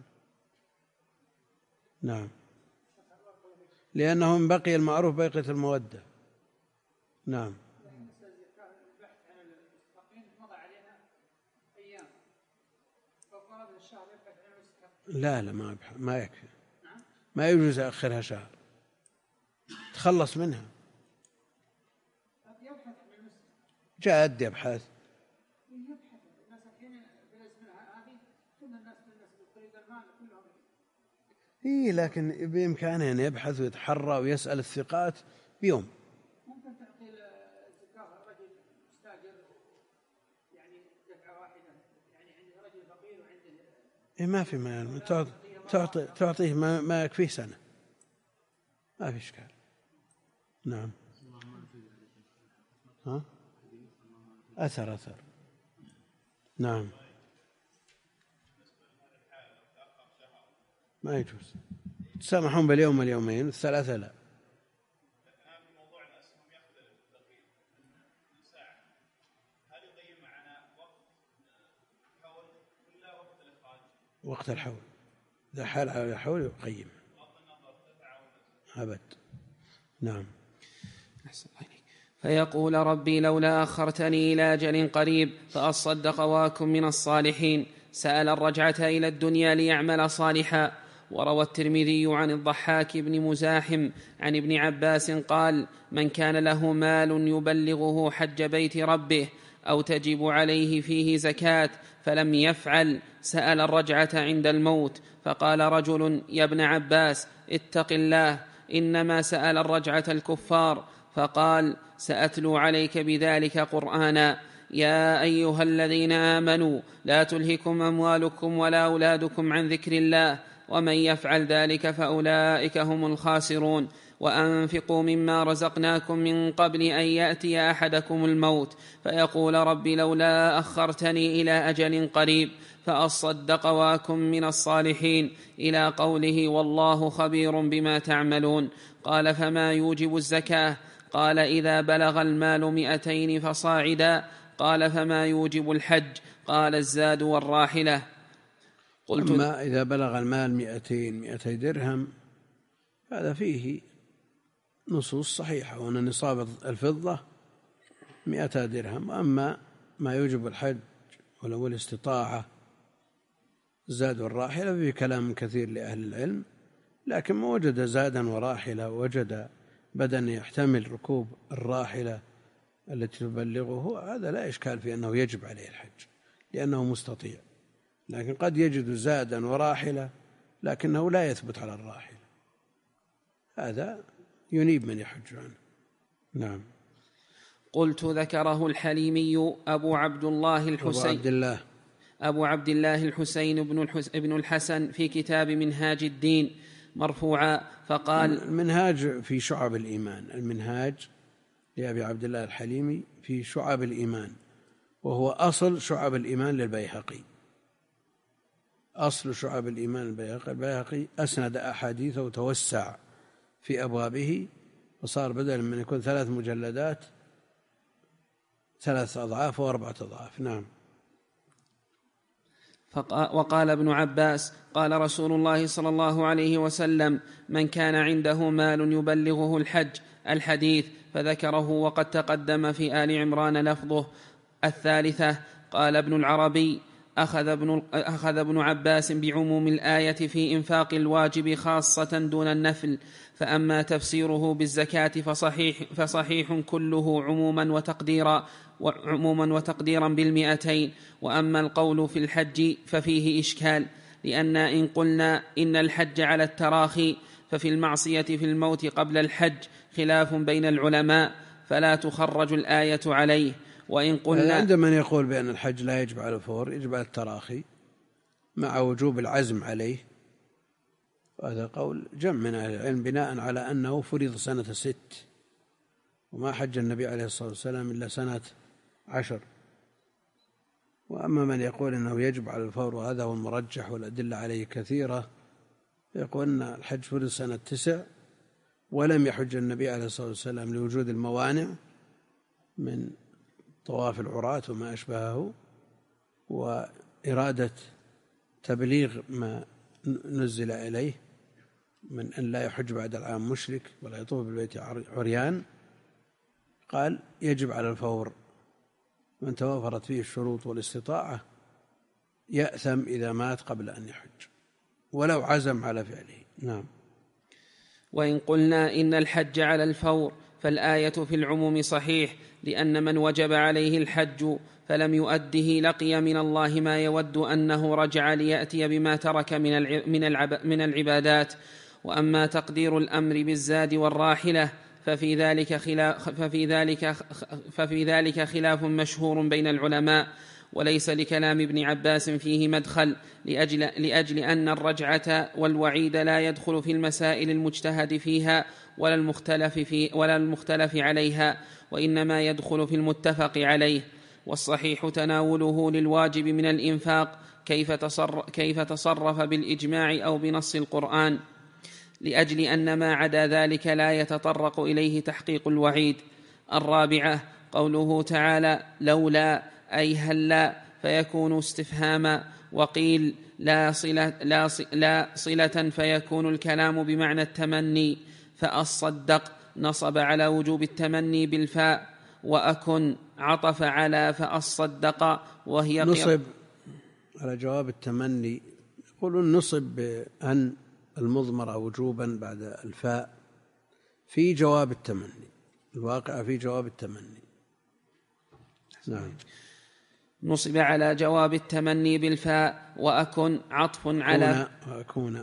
نعم، لأنه من بقي المعروف بقية المودة. نعم. لا لا ما ما يكفي، ما يجوز أخرها شهر، تخلص منها. جاد يبحث، إيه لكن بإمكانه أن يبحث ويتحرى ويسأل الثقات بيوم. ممكن تعطي الزكاة رجل مستاجر يعني دفعة واحدة، يعني عند رجل فقير وعنده إيه ما في مال، تعطي تعطيه ما, ما يكفيه سنة، ما في إشكال. نعم. ها؟ أثر أثر. نعم، ما يجوز، تسامحون باليوم واليومين، الثلاثة لا. وقت الحول، إذا حال على الحول يقيم أبد. نعم. فيقول ربي لولا أخرتني إلى أجل قريب فأصدق وأكن من الصالحين، سأل الرجعة إلى الدنيا ليعمل صالحا. وروى الترمذي عن الضحاك بن مزاحم عن ابن عباس قال: من كان له مال يبلغه حج بيت ربه أو تجب عليه فيه زكاة فلم يفعل سأل الرجعة عند الموت، فقال رجل: يا ابن عباس اتق الله، إنما سأل الرجعة الكفار. فقال: سأتلو عليك بذلك قرآنا: يا أيها الذين آمنوا لا تلهكم أموالكم ولا أولادكم عن ذكر الله ومن يفعل ذلك فأولئك هم الخاسرون. وأنفقوا مما رزقناكم من قبل أن يأتي أحدكم الموت فيقول رب لولا أخرتني إلى أجل قريب فأصدق وأكن من الصالحين، إلى قوله والله خبير بما تعملون. قال: فما يوجب الزكاة؟ قال: إذا بلغ المال مئتين فصاعدا. قال: فما يوجب الحج؟ قال: الزاد والراحلة. قلت: أما إذا بلغ المال مئتين مئتي درهم هذا فيه نصوص صحيحة، وأن نصاب الفضة مئة درهم. أما ما يوجب الحج ولو الاستطاعة الزاد والراحلة فيه كلام كثير لأهل العلم، لكن ما وجد زادا وراحلة وجد بدن يحتمل ركوب الراحلة التي تبلغه، هذا لا إشكال في أنه يجب عليه الحج لأنه مستطيع. لكن قد يجد زادا وراحلة لكنه لا يثبت على الراحلة، هذا ينيب من يحج عنه. نعم. قلت: ذكره الحليمي أبو عبد الله الحسين أبو عبد الله, أبو عبد الله الحسين بن الحسن في كتاب منهاج الدين مرفوعا، فقال: المنهاج في شعب الإيمان، المنهاج لأبي عبد الله الحليمي في شعب الإيمان، وهو أصل شعب الإيمان للبيهقي، أصل شعب الإيمان البيهقي. البيهقي أسند أحاديثه وتوسع في أبوابه، وصار بدلا من يكون ثلاث مجلدات ثلاث أضعاف وأربعة أضعاف. نعم. وقال ابن عباس: قال رسول الله صلى الله عليه وسلم: من كان عنده مال يبلغه الحج، الحديث، فذكره، وقد تقدم في آل عمران لفظه. الثالثة قال ابن العربي أخذ ابن, أخذ ابن عباس بعموم الآية في إنفاق الواجب خاصة دون النفل، فأما تفسيره بالزكاة فصحيح, فصحيح كله عموما وتقديرا, وعموما وتقديرا بالمئتين. وأما القول في الحج ففيه إشكال، لأن إن قلنا إن الحج على التراخي ففي المعصية في الموت قبل الحج خلاف بين العلماء، فلا تخرج الآية عليه. وإن قلنا عند من يقول بأن الحج لا يجب على الفور، يجب على التراخي مع وجوب العزم عليه، وهذا قول جمع من أهل العلم بناء على أنه فرض سنة ست، وما حج النبي عليه الصلاة والسلام إلا سنة عشر. وأما من يقول أنه يجب على الفور وهذا هو المرجح والأدلة عليه كثيرة، يقول أن الحج فرض سنة تسع ولم يحج النبي عليه الصلاة والسلام لوجود الموانع من طواف العراة وما أشبهه، وإرادة تبليغ ما نزل إليه من أن لا يحج بعد العام مشرك ولا يطوف بالبيت عريان. قال يجب على الفور، من توافرت فيه الشروط والاستطاعة يأثم إذا مات قبل أن يحج ولو عزم على فعله. نعم. وإن قلنا إن الحج على الفور فالآية في العموم صحيح، لأن من وجب عليه الحج فلم يؤده لقي من الله ما يود أنه رجع ليأتي بما ترك من العبادات. وأما تقدير الأمر بالزاد والراحلة ففي ذلك خلاف, ففي ذلك ففي ذلك خلاف مشهور بين العلماء، وليس لكلام ابن عباس فيه مدخل، لأجل, لأجل أن الرجعة والوعيد لا يدخل في المسائل المجتهد فيها ولا المختلف, في ولا المختلف عليها، وإنما يدخل في المتفق عليه. والصحيح تناوله للواجب من الإنفاق كيف تصرف, كيف تصرف بالإجماع أو بنص القرآن، لأجل أن ما عدا ذلك لا يتطرق إليه تحقيق الوعيد. الرابعة قوله تعالى لولا أي هلا فيكون استفهاما، وقيل لا صلة, لا لا صلة فيكون الكلام بمعنى التمني، فأصدق نصب على وجوب التمني بالفاء، وأكن عطف على فأصدق وهي نصب على جواب التمني. يقولون نصب بأن المضمرة وجوبا بعد الفاء في جواب التمني، الواقع في جواب التمني. نعم. نصب على جواب التمني بالفاء، وأكن عطف على وأكون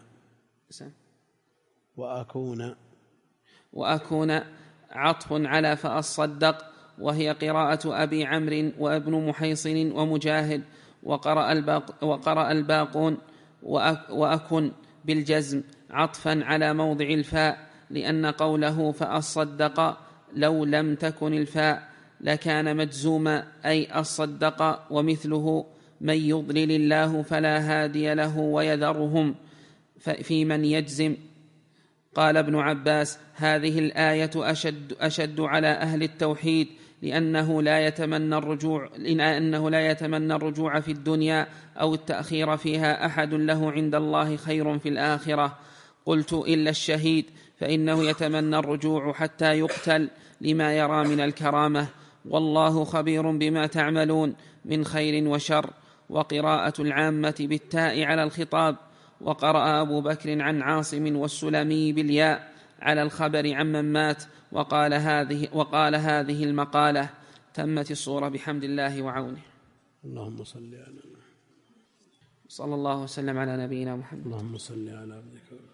وأكون وأكون عطف على فأصدق، وهي قراءة أبي عمرو وابن محيصن ومجاهد، وقرأ, الباق وقرأ الباقون وأكن بالجزم عطفا على موضع الفاء، لأن قوله فأصدق لو لم تكن الفاء لكان مجزوما أي أصدق، ومثله من يضلل الله فلا هادي له ويذرهم في من يجزم. قال ابن عباس هذه الآية أشد, أشد على أهل التوحيد، لأنه لا يتمنى الرجوع لأنه لا يتمنى الرجوع في الدنيا أو التأخير فيها أحد له عند الله خير في الآخرة. قلت إلا الشهيد فإنه يتمنى الرجوع حتى يقتل لما يرى من الكرامة، والله خبير بما تعملون من خير وشر. وقراءة العامة بالتاء على الخطاب، وقرأ أبو بكر عن عاصم والسلمي بالياء على الخبر عمن مات، وقال هذه, وقال هذه المقالة. تمت الصورة بحمد الله وعونه. اللهم صل على صلى الله وسلم على نبينا محمد. اللهم صل على عبدك